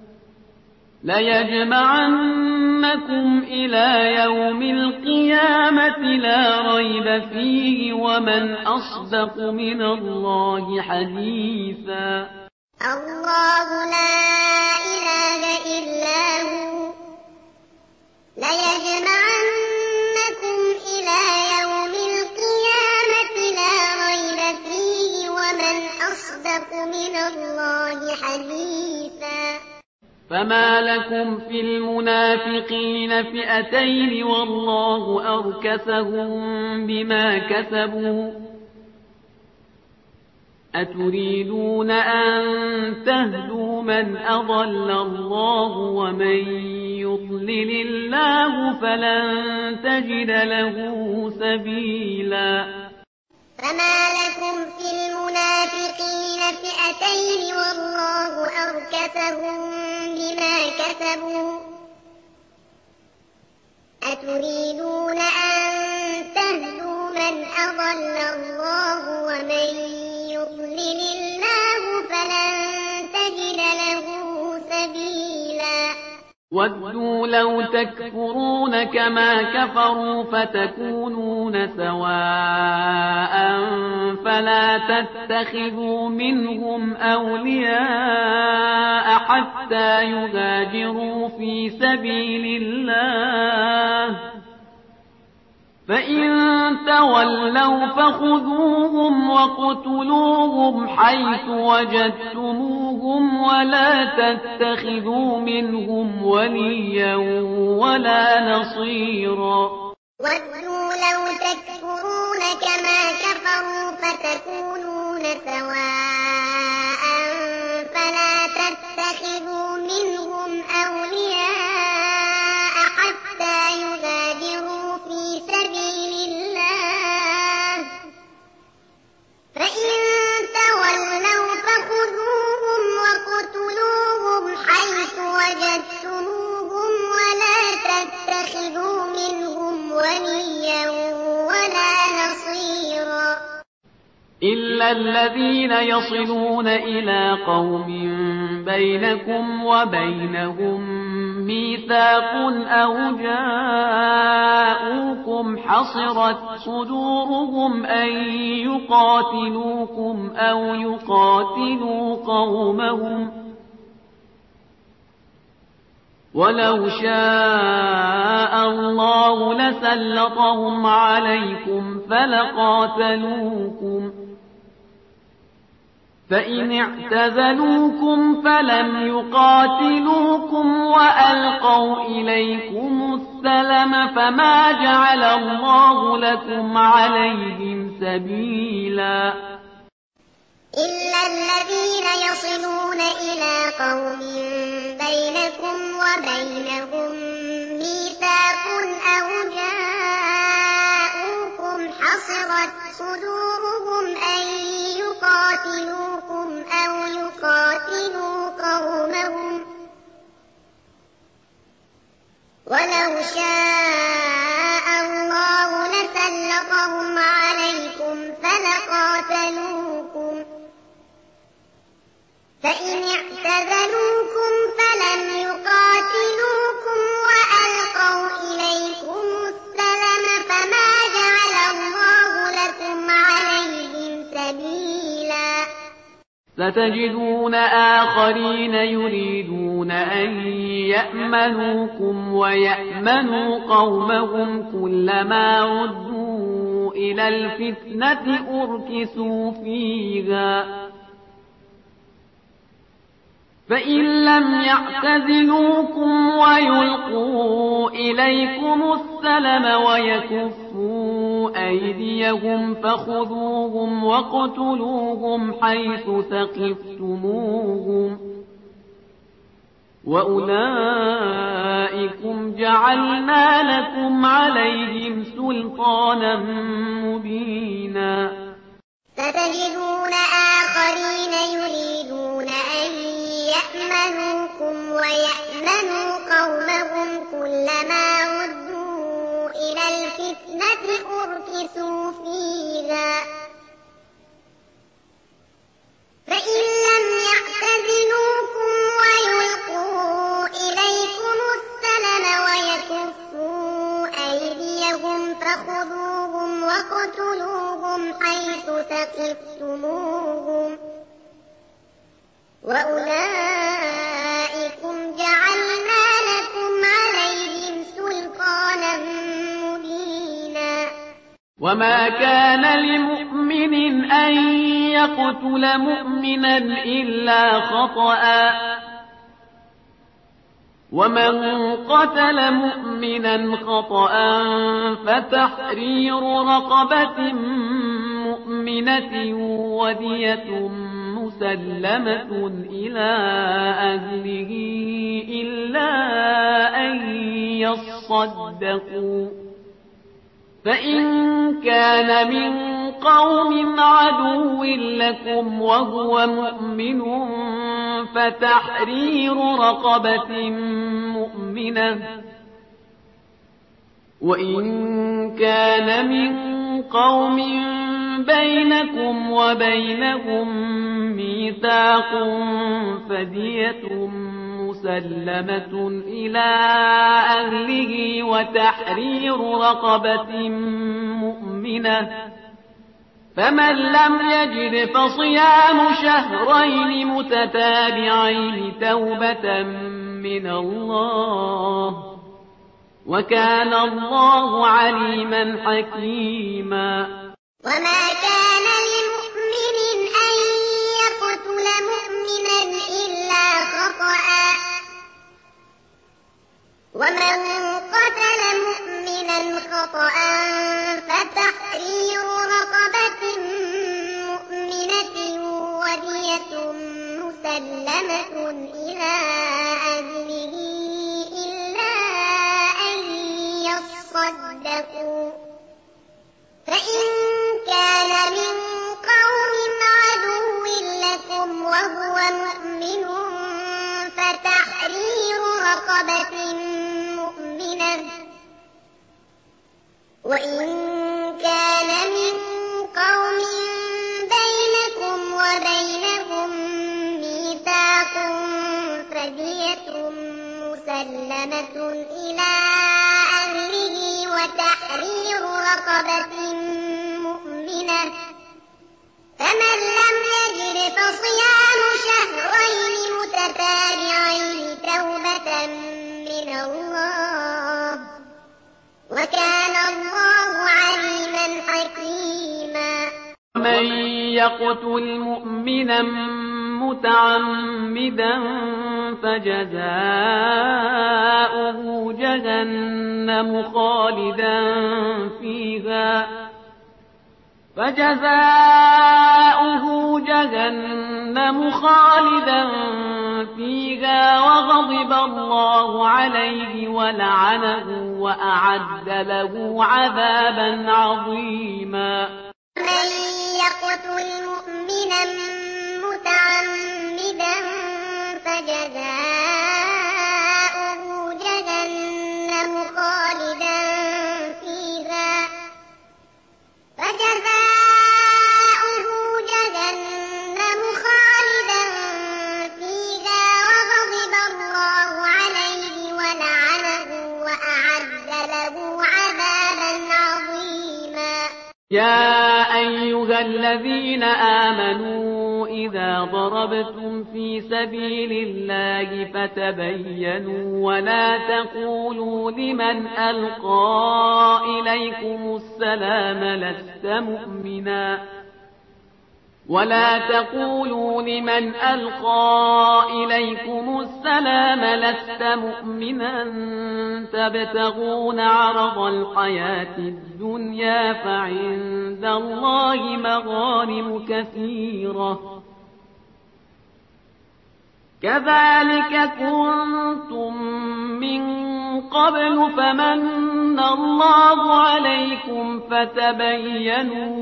ليجمعنكم إلى يوم القيامة لا ريب فيه ومن أصدق من الله حديثا. الله لا إله إلا هو ليجمعنكم إلى يوم القيامة لا ريب فيه ومن أصدق من الله حديثا. فما لكم في المنافقين فئتين والله أركسهم بما كسبوا أتريدون أن تهدوا من أضل الله ومن يضلل الله فلن تجد له سبيلا. فما لكم في المنافقين فئتين والله أركسهم بما كسبوا أتريدون أن تهدوا من أضل الله ومن يضلل الله فلن تجد له سبيلا. ودوا لو تكفرون كما كفروا فتكونون سواء فلا تتخذوا منهم أولياء حتى يهاجروا في سبيل الله فإن تولوا فخذوهم وقتلوهم حيث وجدتموهم ولا تتخذوا منهم وليا ولا نصيرا. ودوا لو تكفرون كما كفروا فتكونون سواء فلا تتخذوا منهم أولياء حتى يهاجروا في سبيل الله فإن تولوا فخذوهم وقتلوهم حيث وجدتموهم ولا تتخذوا منهم وليا ولا نصيرا. إلا الذين يصلون إلى قوم بينكم وبينهم ميثاق أو جاءوكم حصرت صدورهم أن يقاتلوكم أو يقاتلوا قومهم ولو شاء الله لسلطهم عليكم فلقاتلوكم فإن اعتزلوكم فلم يقاتلوكم وألقوا إليكم السلم فما جعل الله لكم عليهم سبيلا. إلا الذين يصلون إلى قوم بينكم وبينهم ميثاق أو جاءوكم حصرت صدورهم أن يقاتلوكم أو يقاتلوا قومهم ولو شاء الله لسلطهم عليكم فلقاتلوكم فإن اعتزلوكم فلم يقاتلوكم وألقوا إليكم السلم فما جعل الله لكم عليهم سبيلا. ستجدون آخرين يريدون أن يأمنوكم ويأمنوا قومهم كلما ردوا إلى الفتنة أركسوا فيها فإن لم يعتزلوكم ويلقوا إليكم السلم ويكفوا أيديهم فخذوهم واقتلوهم حيث ثقفتموهم وأولئكم جعلنا لكم عليهم سلطانا مبينا ستجدون آخرين يريدون أن يأمنوكم ويأمنوا قومهم كلما ردوا إلى الفتنة أركسوا فيها فإن لم يعتزلوكم ويلقوا إليكم السلم ويكفوا أيديهم فخذوهم واقتلوهم حيث ثقفتموهم وأولئكم جعلنا لكم عليهم سلطانا مبينا وما كان لمؤمن أن يقتل مؤمنا إلا خطأ ومن قتل مؤمنا خطأ فتحرير رقبة مؤمنة ودية مسلمة إلى أهله إلا أن يصدقوا فإن كان من قوم عدو لكم وهو مؤمن فتحرير رقبة مؤمنة وإن كان من قوم بينكم وبينهم ميثاق فدية مسلمة إلى أهله وتحرير رقبة مؤمنة فمن لم يجد فصيام شهرين متتابعين توبة من الله وكان الله عليما حكيما وما كان لمؤمن أن يقتل مؤمنا إلا خطأ ومن قتل مؤمنا خطأ فتحرير رقبة مؤمنة ودية مسلمة إلى أهله إلا أن يصدقوا فإن كان من قوم عدو لكم وهو مؤمن فتحرير رقبة مؤمنة وإن كان من قوم بينكم وبينهم ميثاق فدية مسلمة إلى أهله وتحرير رقبة مؤمنة فمن لم يجد فصيام شهرين متتابعين توبة من الله وكان الله عليما حكيما من يقتل مؤمنا متعمدا فجزاؤه جهنم خالدا فيها وغضب الله عليه ولعنه وأعد له عذابا عظيما من يقتل مؤمنا متعمدا فجزاؤه جهنم خالدا فيها وغضب الله عليه ولعنه وأعد له عذابا عظيما يا أيها الذين آمنوا إذا ضربتم في سبيل الله فتبينوا ولا تقولوا لمن ألقى إليكم السلام ولا تقولوا لمن ألقى إليكم السلام لست مؤمنا تبتغون عرض الحياة الدنيا فعند الله مغانم كثيرة كذلك كنتم من قبل فمن الله عليكم فتبينوا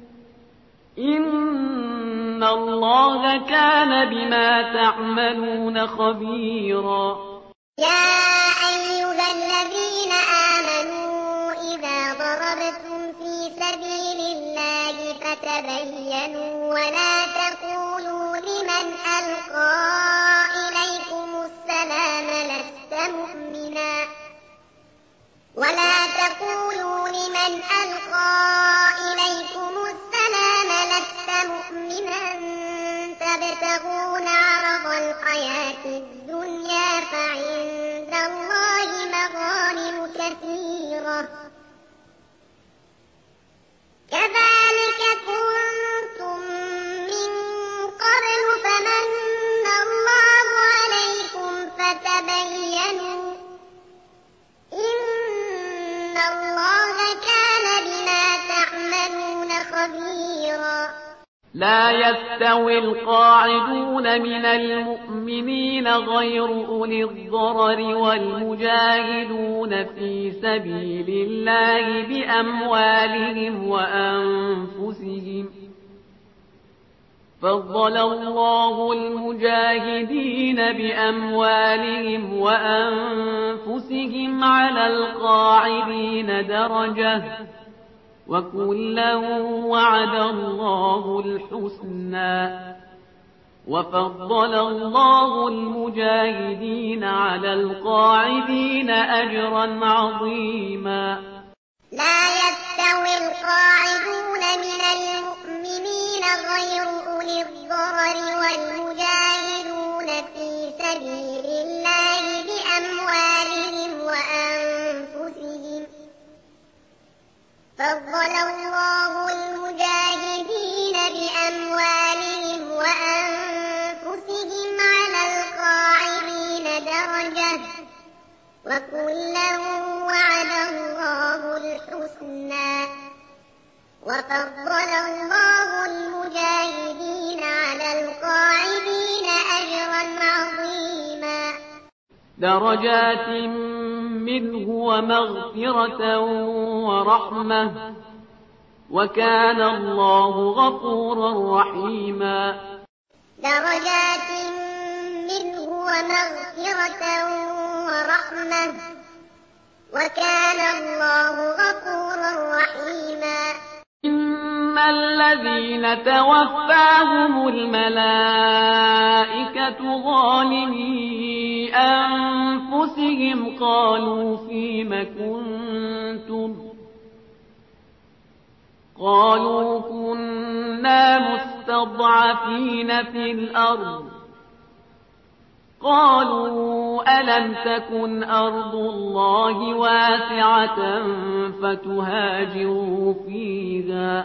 إن الله كان بما تعملون خبيرا. يا أيها الذين آمنوا إذا ضربتم في سبيل الله فتبينوا ولا تقولوا لمن ألقى إليكم السلام لست مؤمنا تبتغون عرض الحياة الدنيا فعند الله مغانم كثيرة كذلك كنتم من قبل فمن الله عليكم فتبينوا إن الله كان بما تعملون خبيرا. لا يستوي القاعدون من المؤمنين غير أولي الضرر والمجاهدون في سبيل الله بأموالهم وأنفسهم فضل الله المجاهدين بأموالهم وأنفسهم على القاعدين درجة وكلا وعد الله الحسنى وفضل الله المجاهدين على القاعدين أجرا عظيما. لا يستوي القاعدون من المؤمنين غير أولي الضرر والمجاهدون في سبيل الله بأموالهم وأنفسهم فضل الله المجاهدين بأموالهم وأنفسهم على القاعدين درجة وكلا وعد الله الحسنى وفضل الله المجاهدين على القاعدين أجرا عظيما. درجات منه ومغفرة ورحمة وكان الله غفورا رحيما. درجات منه ومغفرة ورحمة وكان الله غفورا رحيما. إن الذين توفاهم الملائكة ظالمي أنفسهم قالوا فيم كنتم قالوا كنا مستضعفين في الأرض قالوا ألم تكن أرض الله واسعة فتهاجروا فيها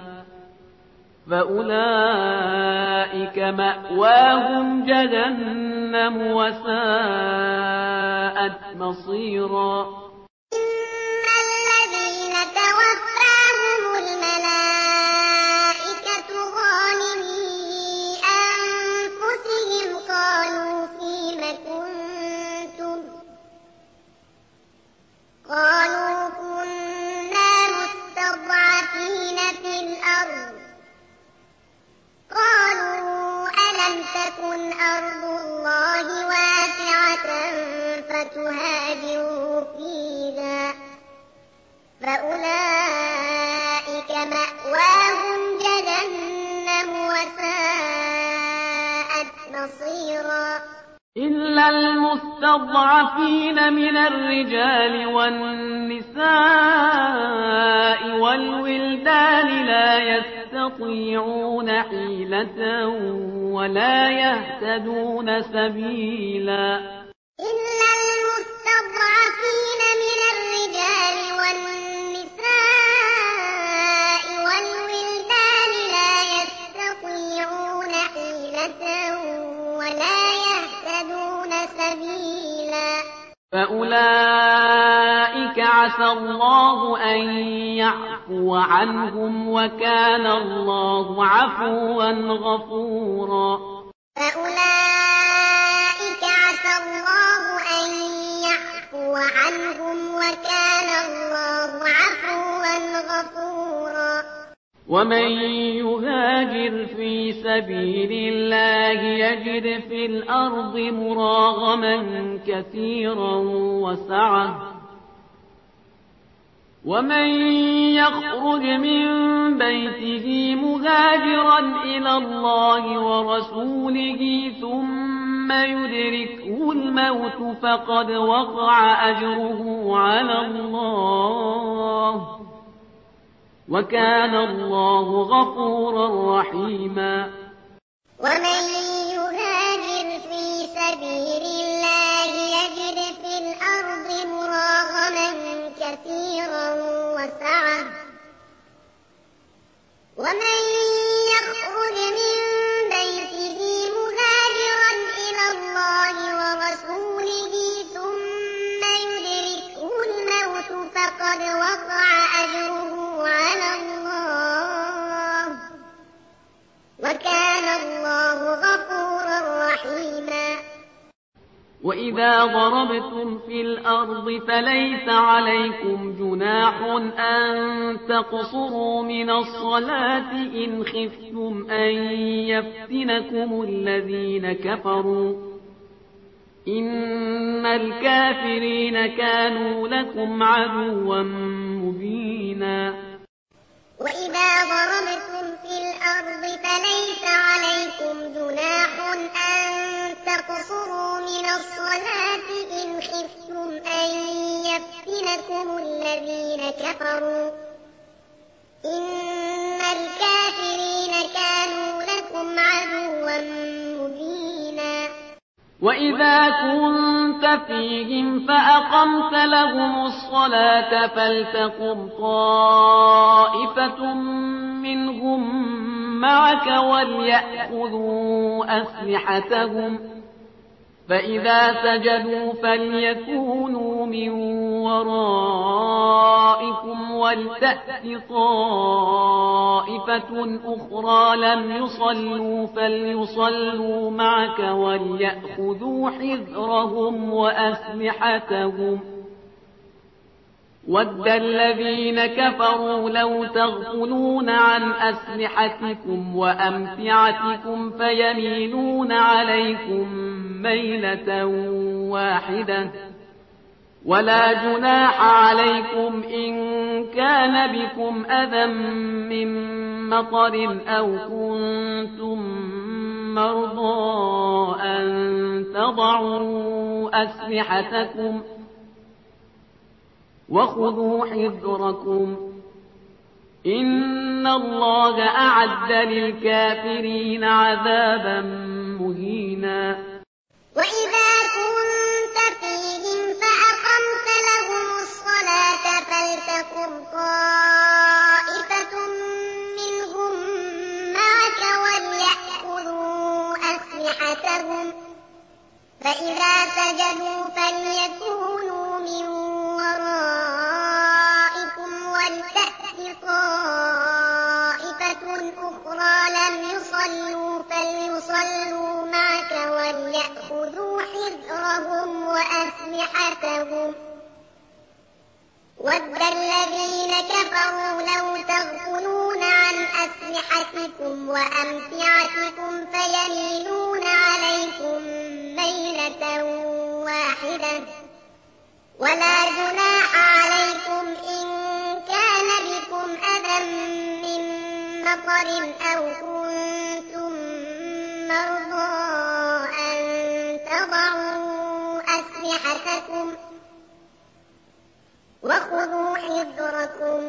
فأولئك مأواهم جهنم وساءت مصيرا. قالوا كنا مستضعفين في الأرض قالوا ألم تكن أرض الله واسعة فتهاجروا فيها فأولئك مأواهم جهنم وساءت مصيرا. إلا المستضعفين من الرجال والنساء والولدان لا يستطيعون حيلة ولا يهتدون سبيلا. إلا المستضعفين من الرجال والنساء والولدان لا يستطيعون ولا يهتدون سبيلا فأولئك عسى الله أن يعفو عنهم وكان الله عفوا غفورا فأولئك عسى الله أن يعفو عنهم وكان الله عفوا غفورا ومن يهاجر في سبيل الله يجد في الأرض مراغما كثيرا وسعة ومن يخرج من بيته مهاجرا إلى الله ورسوله ثم يدركه الموت فقد وقع أجره على الله وكان الله غفورا رحيما ومن يهاجر في سبيل الله يجد في الأرض مراغما كثيرا وسعة ومن يخرج من بيته مهاجرا إلى الله ورسوله ثم يدركه الموت فقد وقع أجره على الله وكان الله غفورا رحيما وإذا ضربتم في الأرض فليس عليكم جناح أن تقصروا من الصلاة إن خفتم أن يفتنكم الذين كفروا إن الكافرين كانوا لكم عدوا مبينا وإذا ضربتم في الأرض فليس عليكم جناح أن تقصروا من الصلاة إن خفتم أن يفتنكم الذين كفروا إن الكافرين كانوا لكم عدوا مبينا وإذا كنت فيهم فأقمت لهم الصلاة فلتقم طائفة منهم معك وليأخذوا أسلحتهم فإذا سجدوا فليكونوا من ورائكم ولتأت طائفة أخرى لم يصلوا فليصلوا معك وليأخذوا حذرهم وأسلحتهم ود الذين كفروا لو تغفلون عن أسلحتكم وأمتعتكم فيميلون عليكم ميلة واحدة ولا جناح عليكم إن كان بكم أذى من مطر أو كنتم مرضى أن تضعوا أسلحتكم وخذوا حذركم إن الله أعد للكافرين عذابا مهينا وإذا كنت فيهم فأقمت لهم الصلاة فلتقم طائفة منهم معك وليأخذوا أسلحتهم فإذا سجدوا فليكونوا من ورائكم ولتأت طائفة أخرى لم يصلوا فليصلوا معك وليأخذوا حذرهم وأسلحتهم ود الذين كفروا لو تغفلون عن أسلحتكم وأمتعتكم فيميلون عليكم ميلة واحدة ولا جناح عليكم إن كان بكم أذى من مطر أو كنتم مرضى أن تضعوا أسلحتكم وخذوا حذركم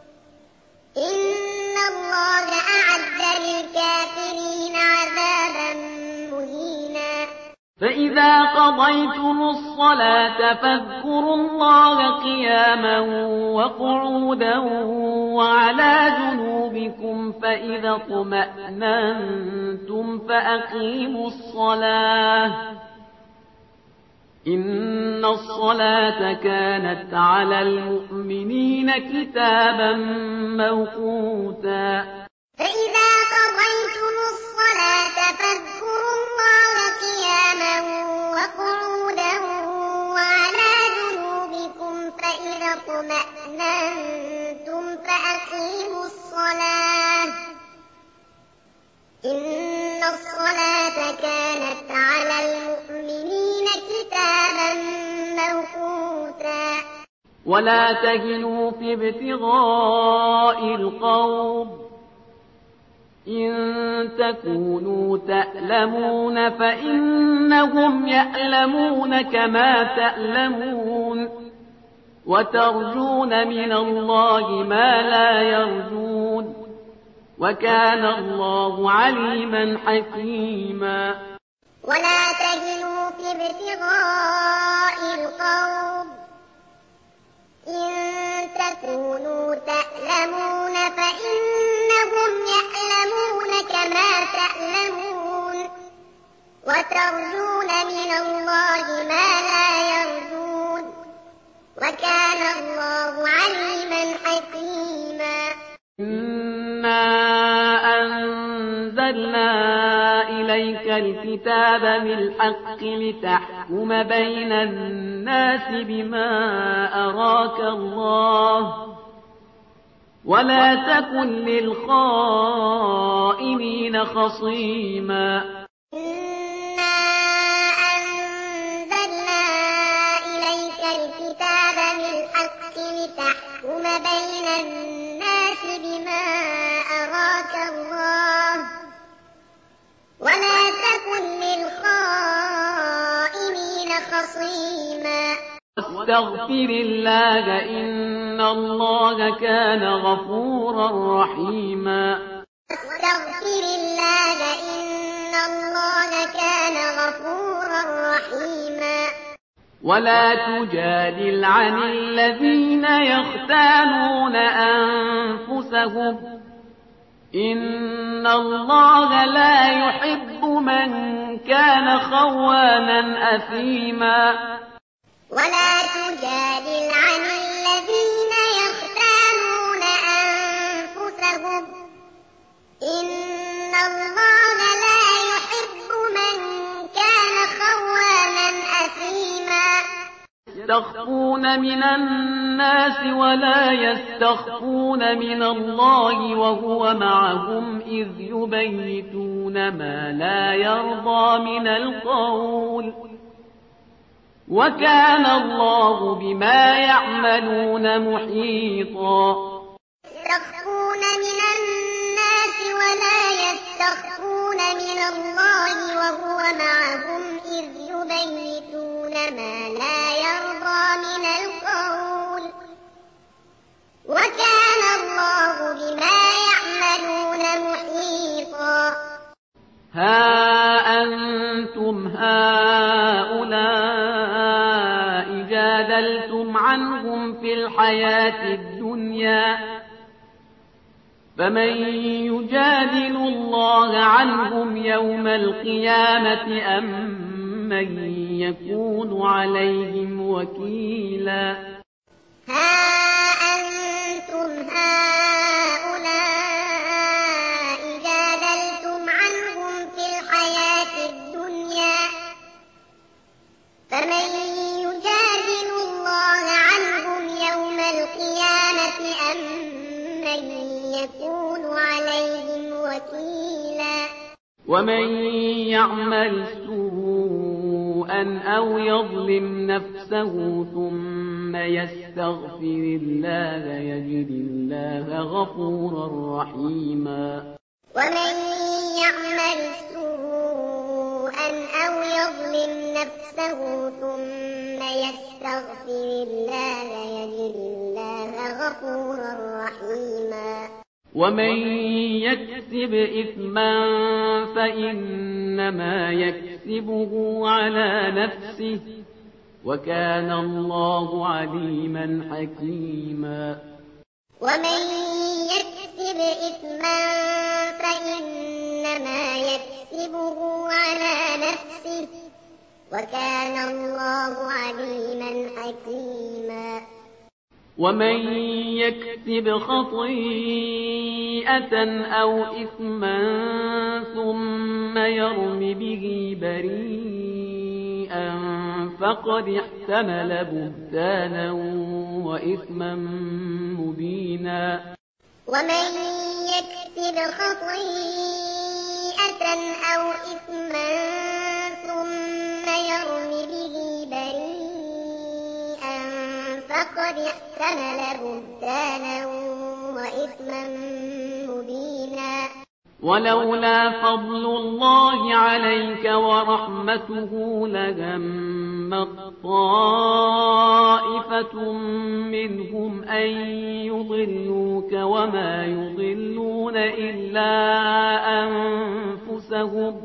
إن الله أعد للكافرين عذابا مهينا فإذا قضيتم الصلاة فاذكروا الله قياما وقعودا وعلى جنوبكم فإذا اطمأننتم فأقيموا الصلاة إن الصلاة كانت على المؤمنين كتابا موقوتا فإذا قضيتم الصلاة فاذكروا الله قياما وقعودا وعلى جنوبكم فإذا اطمأننتم فأقيموا الصلاة إن الصلاة كانت على المؤمنين كتابا موقوتا ولا تهنوا في ابتغاء القوم إن تكونوا تألمون فإنهم يألمون كما تألمون وترجون من الله ما لا يرجون وكان الله عليما حكيما ولا تهنوا في ابتغاء القوم إن تكونوا تألمون فإنهم يألمون كما تألمون وترجون من الله ما لا يرجون وكان الله عليما حكيما إنا أنزلنا إليك الكتاب بالحق لتحكم بين الناس بما أراك الله ولا تكن للخائنين خصيما إنا أنزلنا إليك الكتاب بالحق لتحكم بين الناس بما أراك الله ولا تكن للخائنين خصيما واستغفر الله إن الله كان غفورا رحيما واستغفر الله إن الله كان غفورا رحيما ولا تجادل عن الذين يختانون أنفسهم إن الله لا يحب من كان خوانا أثيما ولا تجادل عن الذين يختانون أنفسهم إن الله لا يحب من كان خوانا أثيما يستخفون من الناس ولا يستخفون من الله وهو معهم إذ يبيتون ما لا يرضى من القول وكان الله بما يعملون محيطا يستخفون من الناس ولا يستخفون من الله وهو معهم إذ يبيتون ما لا يرضى من القول وكان الله بما يعملون محيطا ها أنتم هؤلاء جادلتم عنهم في الحياة الدنيا فمن يجادل الله عنهم يوم القيامة أم من يكون عليهم وكيلا ها أنتم هؤلاء جادلتم عنهم في الحياة الدنيا فمن يجادل الله عنهم يوم القيامة أم من يكون عليهم وكيلا ومن يعمل سوءا أو يظلم نفسه ثم يستغفر الله يجد الله غفورا رحيما ومن يعمل سوءا أو يظلم نفسه ثم يستغفر الله يجد الله غفورا رحيما ومن يكسب إثما فإنما يكسب يكسبه على نفسه وكان الله عليما حكيما ومن يكسب إثما فإنما يكسبه على نفسه وكان الله عليما حكيما ومن يكسب خطيئة أو إثما ثم يرم به بريئا فقد احتمل بهتانا وإثما مبينا ومن يكسب خطيئة أو إثما ثم يرم به بريئا فقد احتمل بهتانا وإثما مبينا ولولا فضل الله عليك ورحمته لهمت طائفة منهم أن يضلوك وما يضلون إلا أنفسهم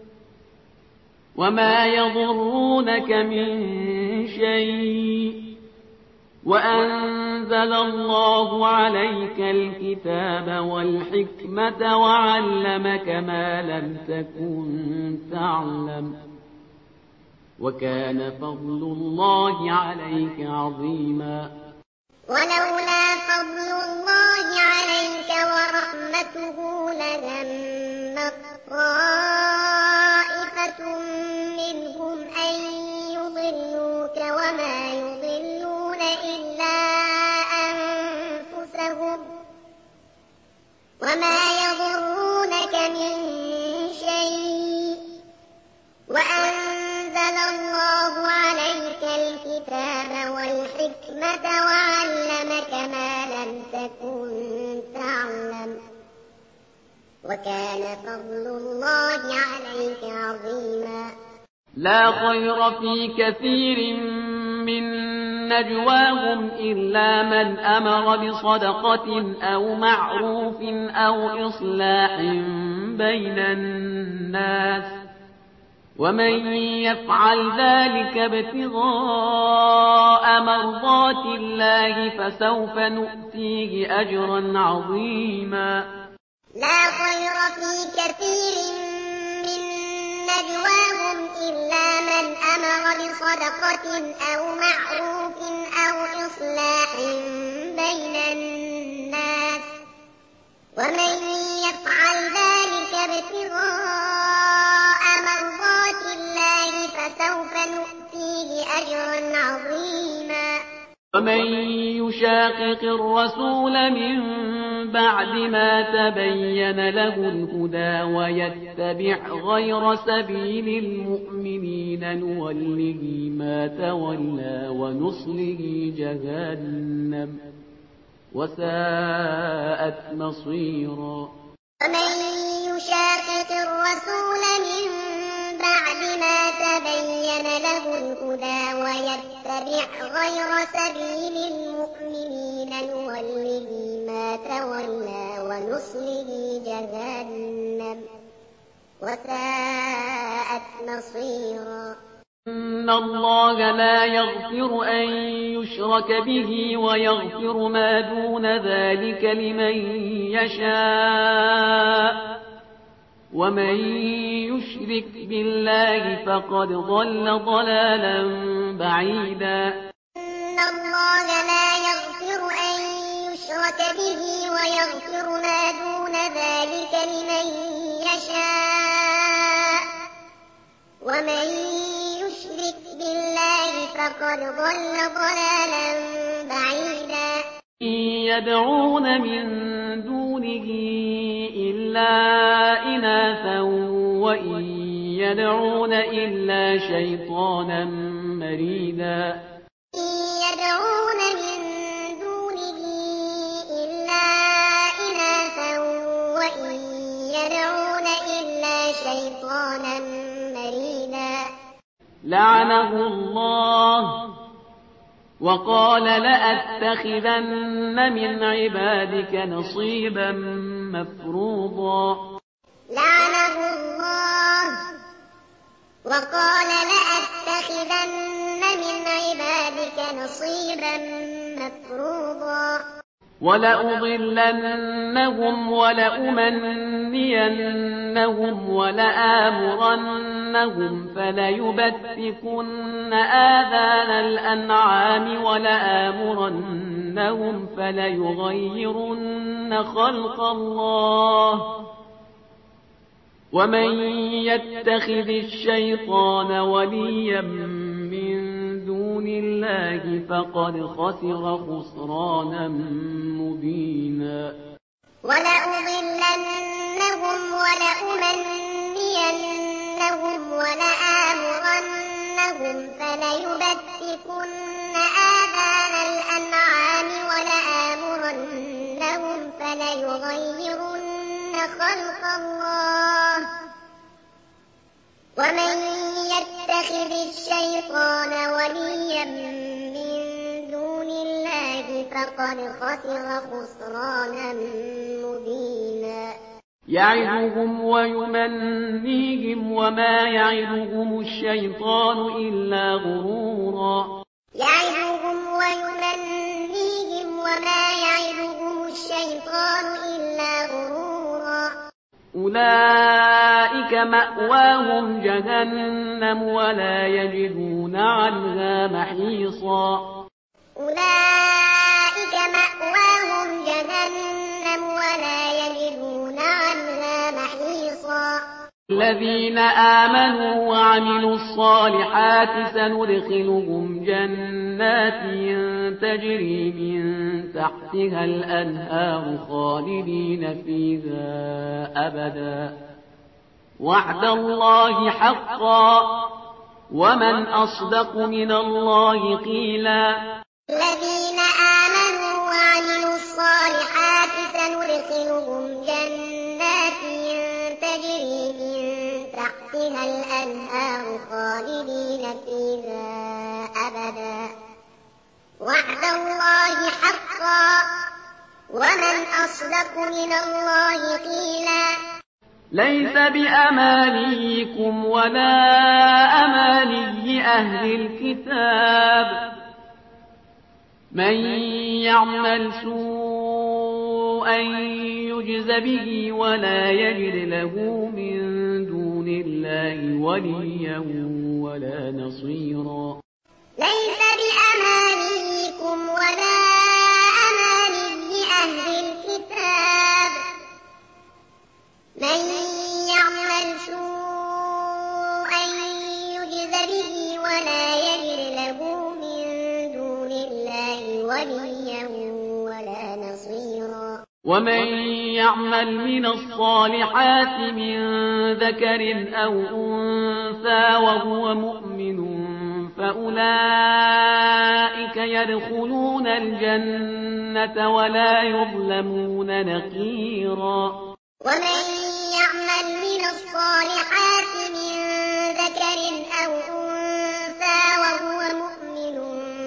وما يضرونك من شيء وأنزل الله عليك الكتاب والحكمة وعلمك ما لم تكن تعلم وكان فضل الله عليك عظيما ولولا فضل الله عليك ورحمته لهمت طائفة منهم أن يضلوك وما يضلون إلا أنفسهم وما يضرونك من شيء وأنزل الله عليك الكتاب والحكمة وعلمك ما لم تكن تعلم وكان فضل الله عليك عظيما لا خير في كثير من نجواهم إلا من أمر بصدقة أو معروف أو إصلاح بين الناس ومن يفعل ذلك ابتغاء مرضات الله فسوف نؤتيه أجرا عظيما لا خير في كثير من نجواهم إلا من أمر بصدقة أو معروف أو إصلاح بين الناس ومن يفعل ذلك ابتغاء مرضات الله فسوف نؤتيه أجرا عظيما ومن يشاقق الرسول من بعد ما تبين له الهدى ويتبع غير سبيل المؤمنين نوله ما تولى ونصله جهنم وساءت مصيرا ومن يشاقق الرسول من بعد ما تبين له الهدى ويتبع غير سبيل المؤمنين نوله ما تولى ونصله جهنم وساءت مصيرا إن الله لا يغفر أن يشرك به ويغفر ما دون ذلك لمن يشاء ومن يشرك بالله فقد ضل ضلالا بعيدا إن الله لا يغفر أن يشرك به ويغفر ما دون ذلك لمن يشاء ومن يشرك بالله فقد ضل ضلالا بعيدا إن يدعون من دونه إلا إناثا وإن يدعون إلا شيطانا مريدا إن يدعون من دونه إلا إناثا وإن يدعون إلا شيطانا مريدا لعنه الله وقال لأتخذن من عبادك نصيبا مفروضا لعنه الله وقال لأتخذن من عبادك نصيبا مفروضا ولأضلنهم ولأمنينهم ولآمرنهم فليبتكن آذان الأنعام ولآمرنهم فليغيرن خلق الله ومن يتخذ الشيطان وليا من دون الله فقد خسر خسرانا مبينا ولأضلنهم ولأمنينهم ولآمرنهم فليبتكن آذان الأنعام ولآمرنهم فليغيرن خلق الله ومن يتخذ الشيطان وليا من دون الله فقد خسر خسرانا مبينا يعدهم ويمنيهم وما يعدهم الشيطان إلا غرورا يعدهم ويمنيهم وما يعدهم الشيطان إلا غرورا أولئك مأواهم جهنم ولا يجدون عنها محيصا أولئك مأواهم جهنم ولا يجدون عنها محيصا الذين آمنوا وعملوا الصالحات سندخلهم جنات تجري من تحتها الأنهار خالدين فيها أبدا وعد الله حقا ومن أصدق من الله قيلا الذين آمنوا وعملوا الصالحات سندخلهم جنات تجري من تحتها الأنهار خالدين فيها أبدا وعد الله حقا ومن أصدق من الله قيلا ليس بأمانيكم ولا أماني أهل الكتاب من يعمل سوءا يجز به ولا يجد له من دون الله وليا ولا نصيرا ليس بأمانيكم ولا أماني أهل الكتاب من يعمل سوءا يجز به ولا يجد له من دون الله وليا ولا نصيرا ومن يعمل من الصالحات من ذكر أو أنثى وهو مؤمن فأولئك يدخلون الجنة ولا يظلمون نقيرا ومن يعمل من الصالحات من ذكر أو أنثى وهو مؤمن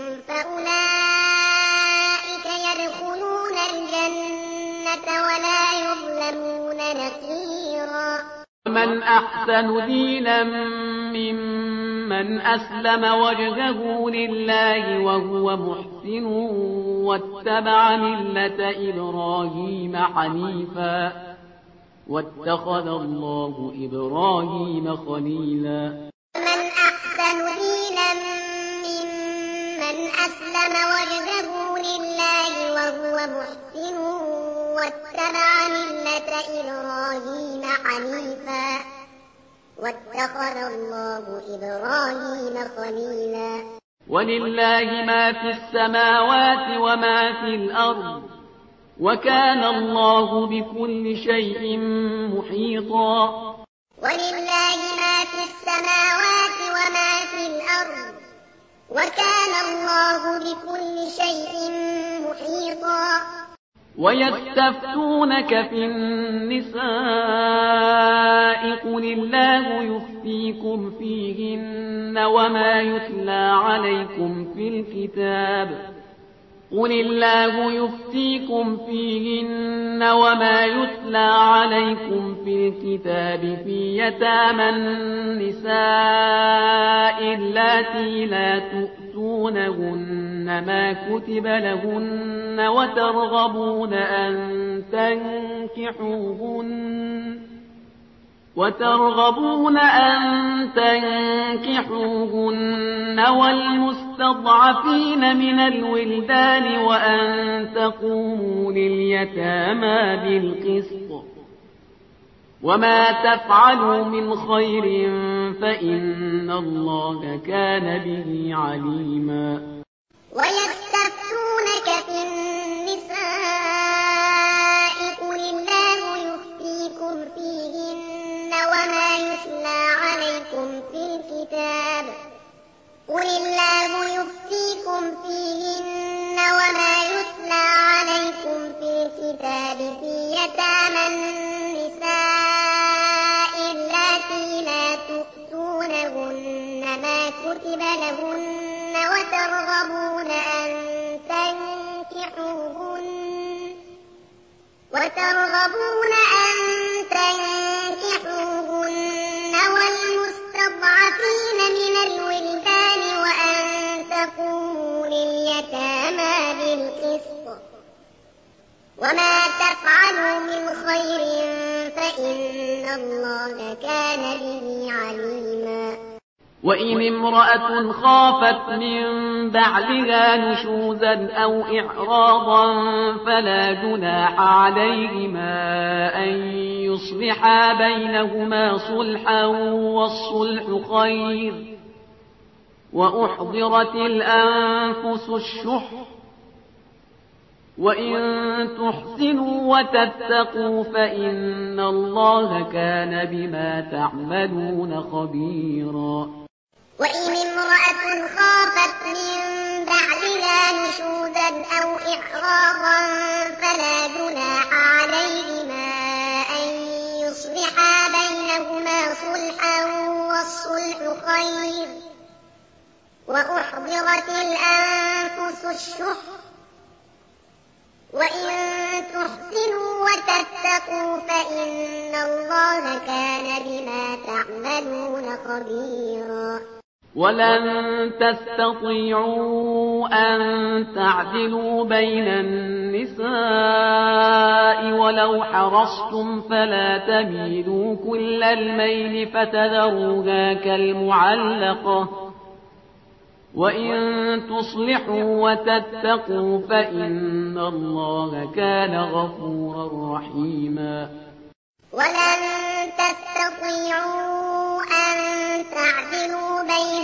فأولئك يدخلون الجنة ولا يظلمون نقيرا ومن أحسن دينا ممن أسلم وجهه لله وهو محسن واتبع ملة إبراهيم حنيفا واتخذ الله إبراهيم خليلا ومن أحسن دينا ممن أسلم وجهه لله وهو محسن واتبع ملة إبراهيم حنيفا واتخذ الله إبراهيم خليلا ولله ما في السماوات وما في الأرض وكان الله بكل شيء محيطا ولله ما في السماوات وما في الأرض وكان الله بكل شيء محيطا ويستفتونك في النساء قل الله يفتيكم فيهن وما يتلى عليكم في الكتاب قل الله يفتيكم فيهن وما يتلى عليكم في الكتاب في يتامى النساء اللاتي لا تؤتونهن ما كتب لهن وترغبون أن تنكحوهن والمستضعفين من الولدان وأن تقوموا لليتامى بالقسط وما تفعلوا من خير فإن الله كان به عليما. ويستفتونك في النساء قل الله يفتيكم فيهن وما يتلى عليكم في الكتاب قل الله يفتيكم فيهن وما يتلى عليكم في الكتاب في يتامى النساء اللاتي لا تؤتونهن ما كتب لهن وترغبون أن تنكحوهن والمستضعفين من الولدان وأن تقوموا لليتامى بالقسط وما تفعلوا من خير فإن الله كان به عليما. وإن امرأة خافت من بعلها نشوزا أو إعراضا فلا جناح عليهما أن يصلحا بينهما صلحا والصلح خير وأحضرت الأنفس الشح وإن تحسنوا وتتقوا فإن الله كان بما تعملون خبيرا. وإن امرأة خافت من بعلها نشوزا أو إعراضا فلا جناح عليهما أن يصلحا بينهما صلحا والصلح خير وأحضرت الأنفس الشح وإن تحسنوا وتتقوا فإن الله كان بما تعملون خبيرا. ولن تستطيعوا أن تعدلوا بين النساء ولو حرصتم فلا تميلوا كل الميل فتذروها كالمعلقة وإن تصلحوا وتتقوا فإن الله كان غفورا رحيما. ولن تستطيعوا أن تعدلوا بين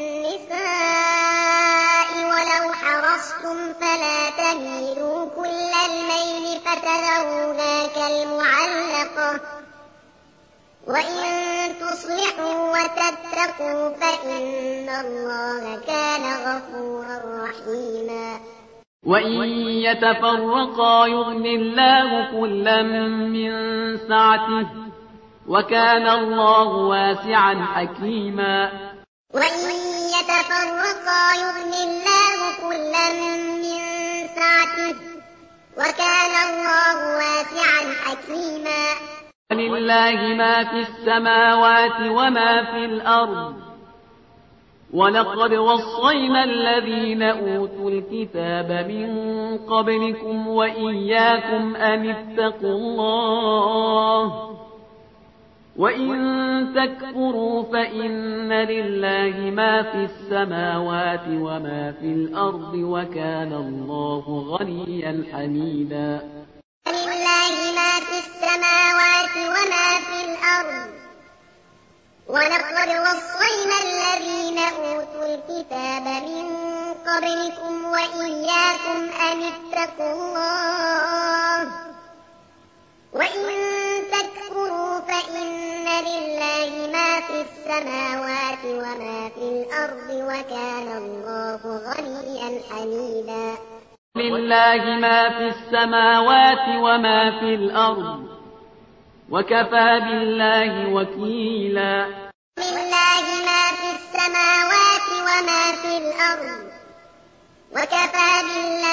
النساء ولو حرصتم فلا تميلوا كل الميل فتذروها كالمعلقة وإن تصلحوا وتتقوا فإن الله كان غفورا رحيما. وإن يتفرقا يغن الله كلا من سعته وكان الله واسعا حكيما. وإن يتفرقا يغن الله كلا من سعته وكان الله واسعا حكيما. لله ما في السماوات وما في الأرض ولقد وصينا الذين أوتوا الكتاب من قبلكم وإياكم أن اتقوا الله وإن تكفروا فإن لله ما في السماوات وما في الأرض وكان الله غنيا حميدا. لله ما في السماوات وما في الأرض ولقد وصينا الذين أوتوا الكتاب من قبلكم وإياكم أن اتقوا الله وإن تكفروا فإن لله ما في السماوات وما في الأرض وكان الله غنيا حميدا. لله ما في السماوات وما في الأرض وكفى بالله وكيلا. لله ما في السماوات وما في الأرض وكفى بالله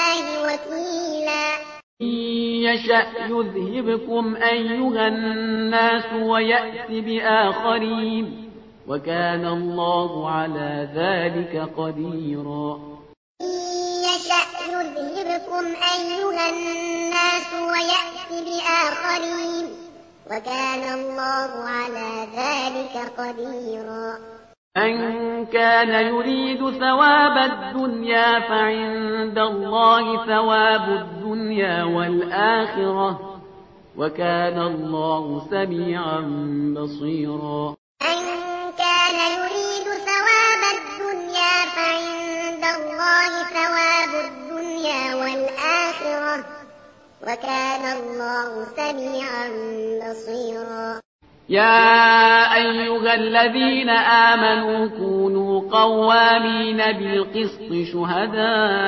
وكيلا إن يشأ يذهبكم أيها الناس ويأت بآخرين وكان الله على ذلك قديرا إن يشأ يذهبكم أيها الناس ويأت بآخرين وكان الله على ذلك قديرا من كان يريد ثواب الدنيا فعند الله ثواب الدنيا والآخرة وكان الله سميعا بصيرا من كان يريد ثواب الدنيا فعند الله ثواب الدنيا والآخرة وكان الله سميعا بصيرا يا أيها الذين آمنوا كونوا قوامين بالقسط شهداء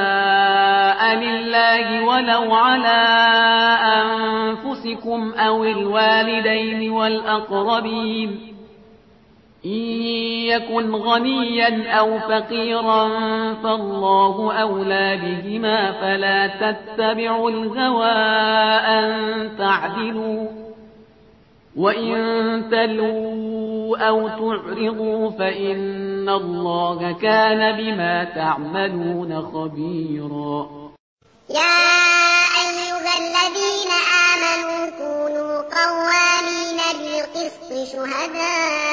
لله ولو على أنفسكم أو الوالدين والأقربين إن يكن غنيا أو فقيرا فالله أولى بهما فلا تتبعوا الهوى أن تعدلوا وإن تلووا أو تعرضوا فإن الله كان بما تعملون خبيرا يا أيها الذين آمنوا كونوا قوامين بالقسط شهداء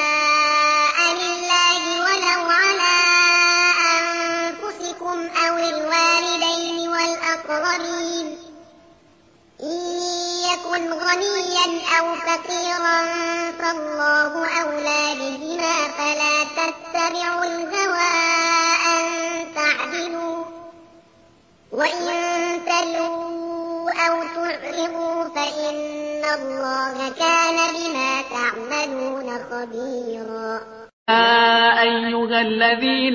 لله ولو على أنفسكم أو الوالدين والأقربين إن يكن غنيا أو فقيرا فالله أولى بهما فلا تتبعوا الهوى أن تعدلوا وإن تلووا أو تعرضوا فإن الله كان بما تعملون خبيرا يا أيها الذين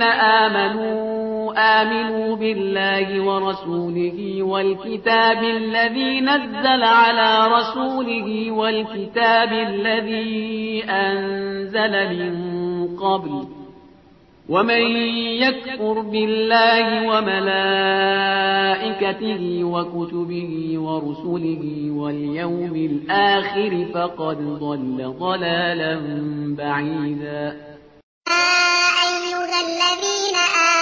آمنوا بالله ورسوله والكتاب الذي نزل على رسوله والكتاب الذي أنزل من قبل ومن يكفر بالله وملائكته وكتبه ورسله واليوم الآخر فقد ضل ضلالا بعيدا أيها الذين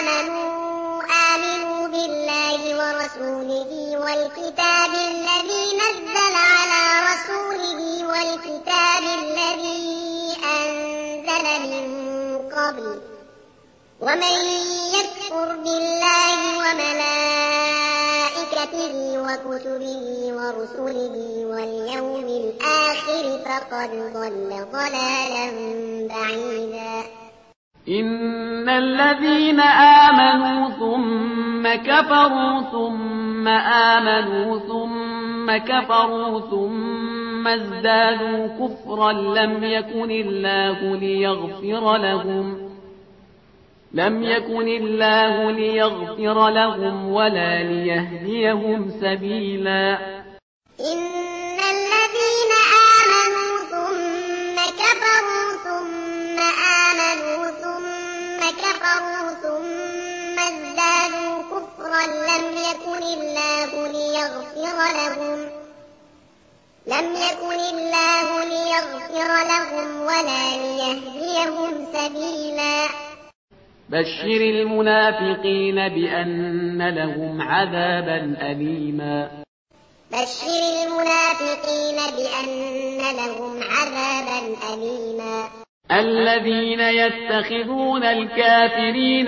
آمنوا بالله ورسوله والكتاب الذي نزل على رسوله والكتاب الذي أنزل من قبل ومن يكفر بالله وملائكته وكتبه ورسله واليوم الآخر فقد ضل ضلالا بعيدا إن الذين آمنوا ثم كفروا ثم آمنوا ثم كفروا ثم ازدادوا كفرا لم يكن الله ليغفر لهم ولا ليهديهم سبيلا إن الذين آمنوا ثم كفروا ثم آمنوا ثم كفروا ثم ازدادوا كفرا لم يكن الله ليغفر لهم ولا ليهديهم سبيلا بشر المنافقين بأن لهم عذابا أليما بشر المنافقين بأن لهم عذابا أليما الذين يتخذون الكافرين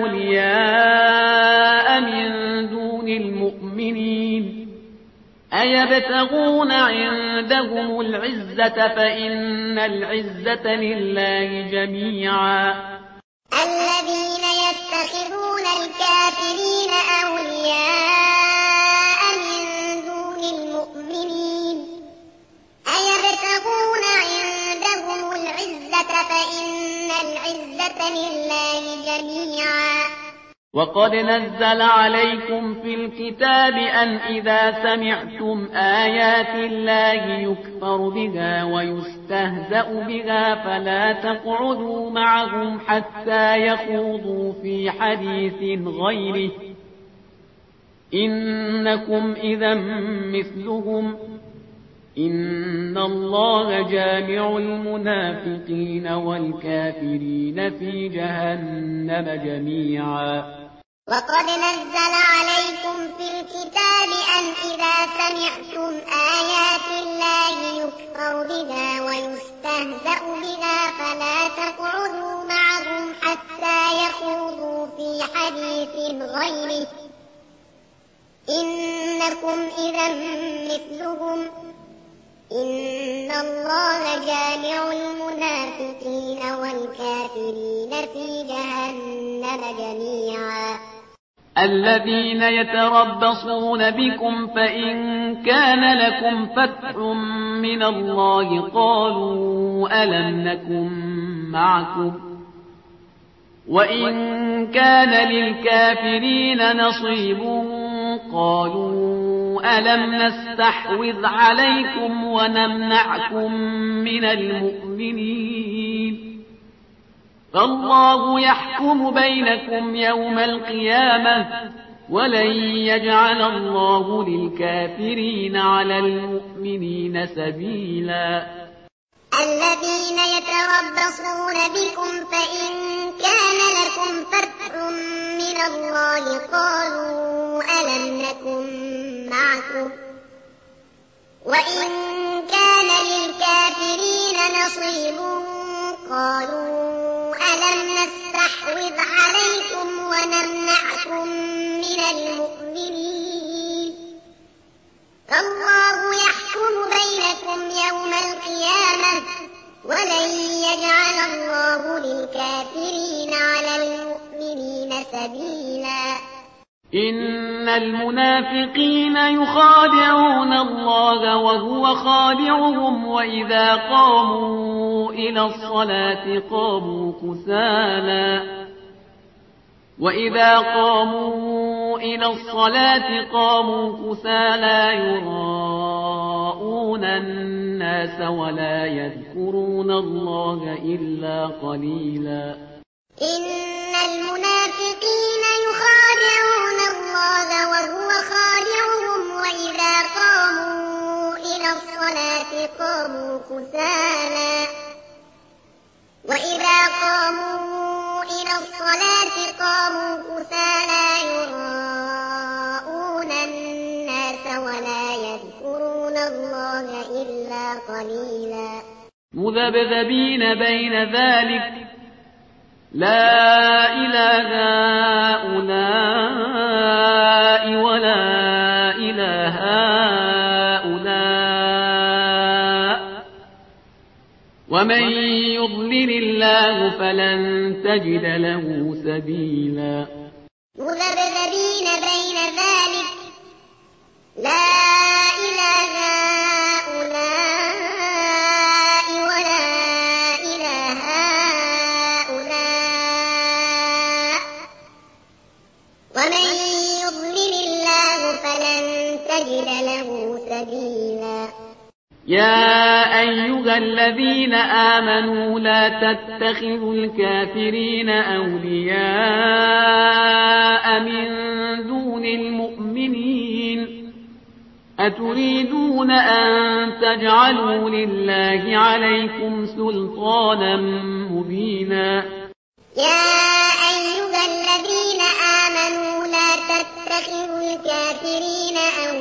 أولياء من دون المؤمنين أيبتغون عندهم العزة فإن العزة لله جميعا الذين يتخذون الكافرين أولياء من دون المؤمنين أيبتغون عندهم العزة فإن العزة لله جميعا وقد نزل عليكم في الكتاب أن إذا سمعتم آيات الله يكفر بها ويستهزأ بها فلا تقعدوا معهم حتى يخوضوا في حديث غيره إنكم إذا مثلهم إن الله جامع المنافقين والكافرين في جهنم جميعا. وقد نزل عليكم في الكتاب أن إذا سمعتم آيات الله يكفر بها ويستهزأ بها فلا تقعدوا معهم حتى يخوضوا في حديث غيره إنكم إذا مثلهم إن الله جامع المنافقين والكافرين في جهنم جميعا. الذين يتربصون بكم فإن كان لكم فتح من الله قالوا ألم نكن معكم وإن كان للكافرين نصيب قالوا ألم نستحوذ عليكم ونمنعكم من المؤمنين فالله يحكم بينكم يوم القيامة ولن يجعل الله للكافرين على المؤمنين سبيلا. الذين يتربصون بكم فإن كان لكم فتح من الله قالوا ألم نكن معكم وإن كان للكافرين نصيب قالوا ألم نستحوذ عليكم ونمنعكم من المؤمنين فالله يحكم بينكم يوم القيامة ولن يجعل الله للكافرين على المؤمنين سبيلا. إن المنافقين يخادعون الله وهو خادعهم وإذا قاموا إلى الصلاة قاموا كسالى يراءون الناس ولا يذكرون الله إلا قليلا. إن المنافقين يخادعون الله وهو خادعهم وإذا قاموا إلى الصلاة قاموا كسالى يراءون الناس ولا يذكرون الله إلا قليلا. مذبذبين بين ذلك لا إله هؤلاء ولا إله هؤلاء ومن يضلل الله فلن تجد له سبيلا. مذبذبين بين ذلك لا إله هؤلاء ولا إله هؤلاء ومن يضلل الله فلن تجد له سبيلا. يا أيها الذين آمنوا لا تتخذوا الكافرين أولياء من دون المؤمنين أتريدون أن تجعلوا لله عليكم سلطانا مبينا. يا أيها الذين آمنوا لا تتخذوا الكافرين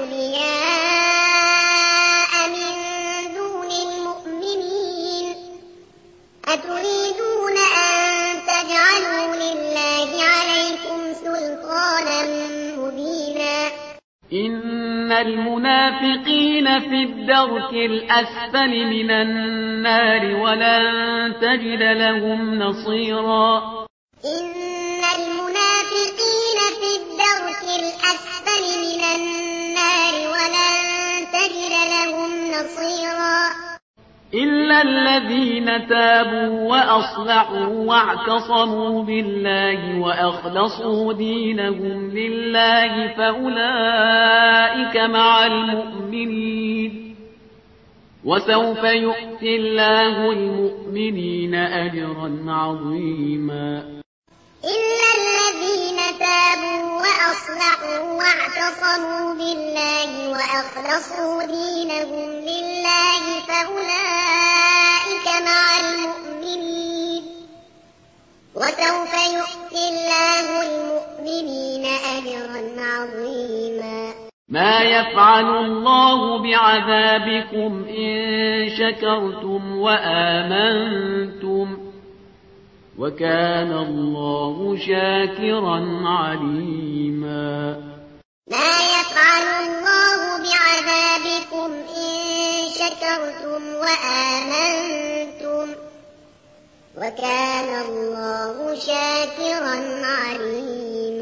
أولياء من دون المؤمنين أتريدون أن تجعلوا لله عليكم سلطانا مبينا. إن المنافقين في الدرك الأسفل من النار ولن تجد لهم نصيرا. إن المنافقين في الدرك الأسفل من النار ولن تجد لهم نصيرا. إلا الذين تابوا وأصلحوا واعتصموا بالله وأخلصوا دينهم لله فأولئك مع المؤمنين وسوف يؤتي الله المؤمنين أجرا عظيما. إلا الذين تابوا وأصلحوا وأصلحوا واعتصموا بالله وأخلصوا دينهم لله فأولئك مع المؤمنين وسوف يؤتي الله المؤمنين أجرا عظيما ما يفعل الله بعذابكم إن شكرتم وآمنتم وكان الله شاكرا عليما ما يفعل الله بعذابكم إن شكرتم وآمنتم وكان الله شاكرا عليما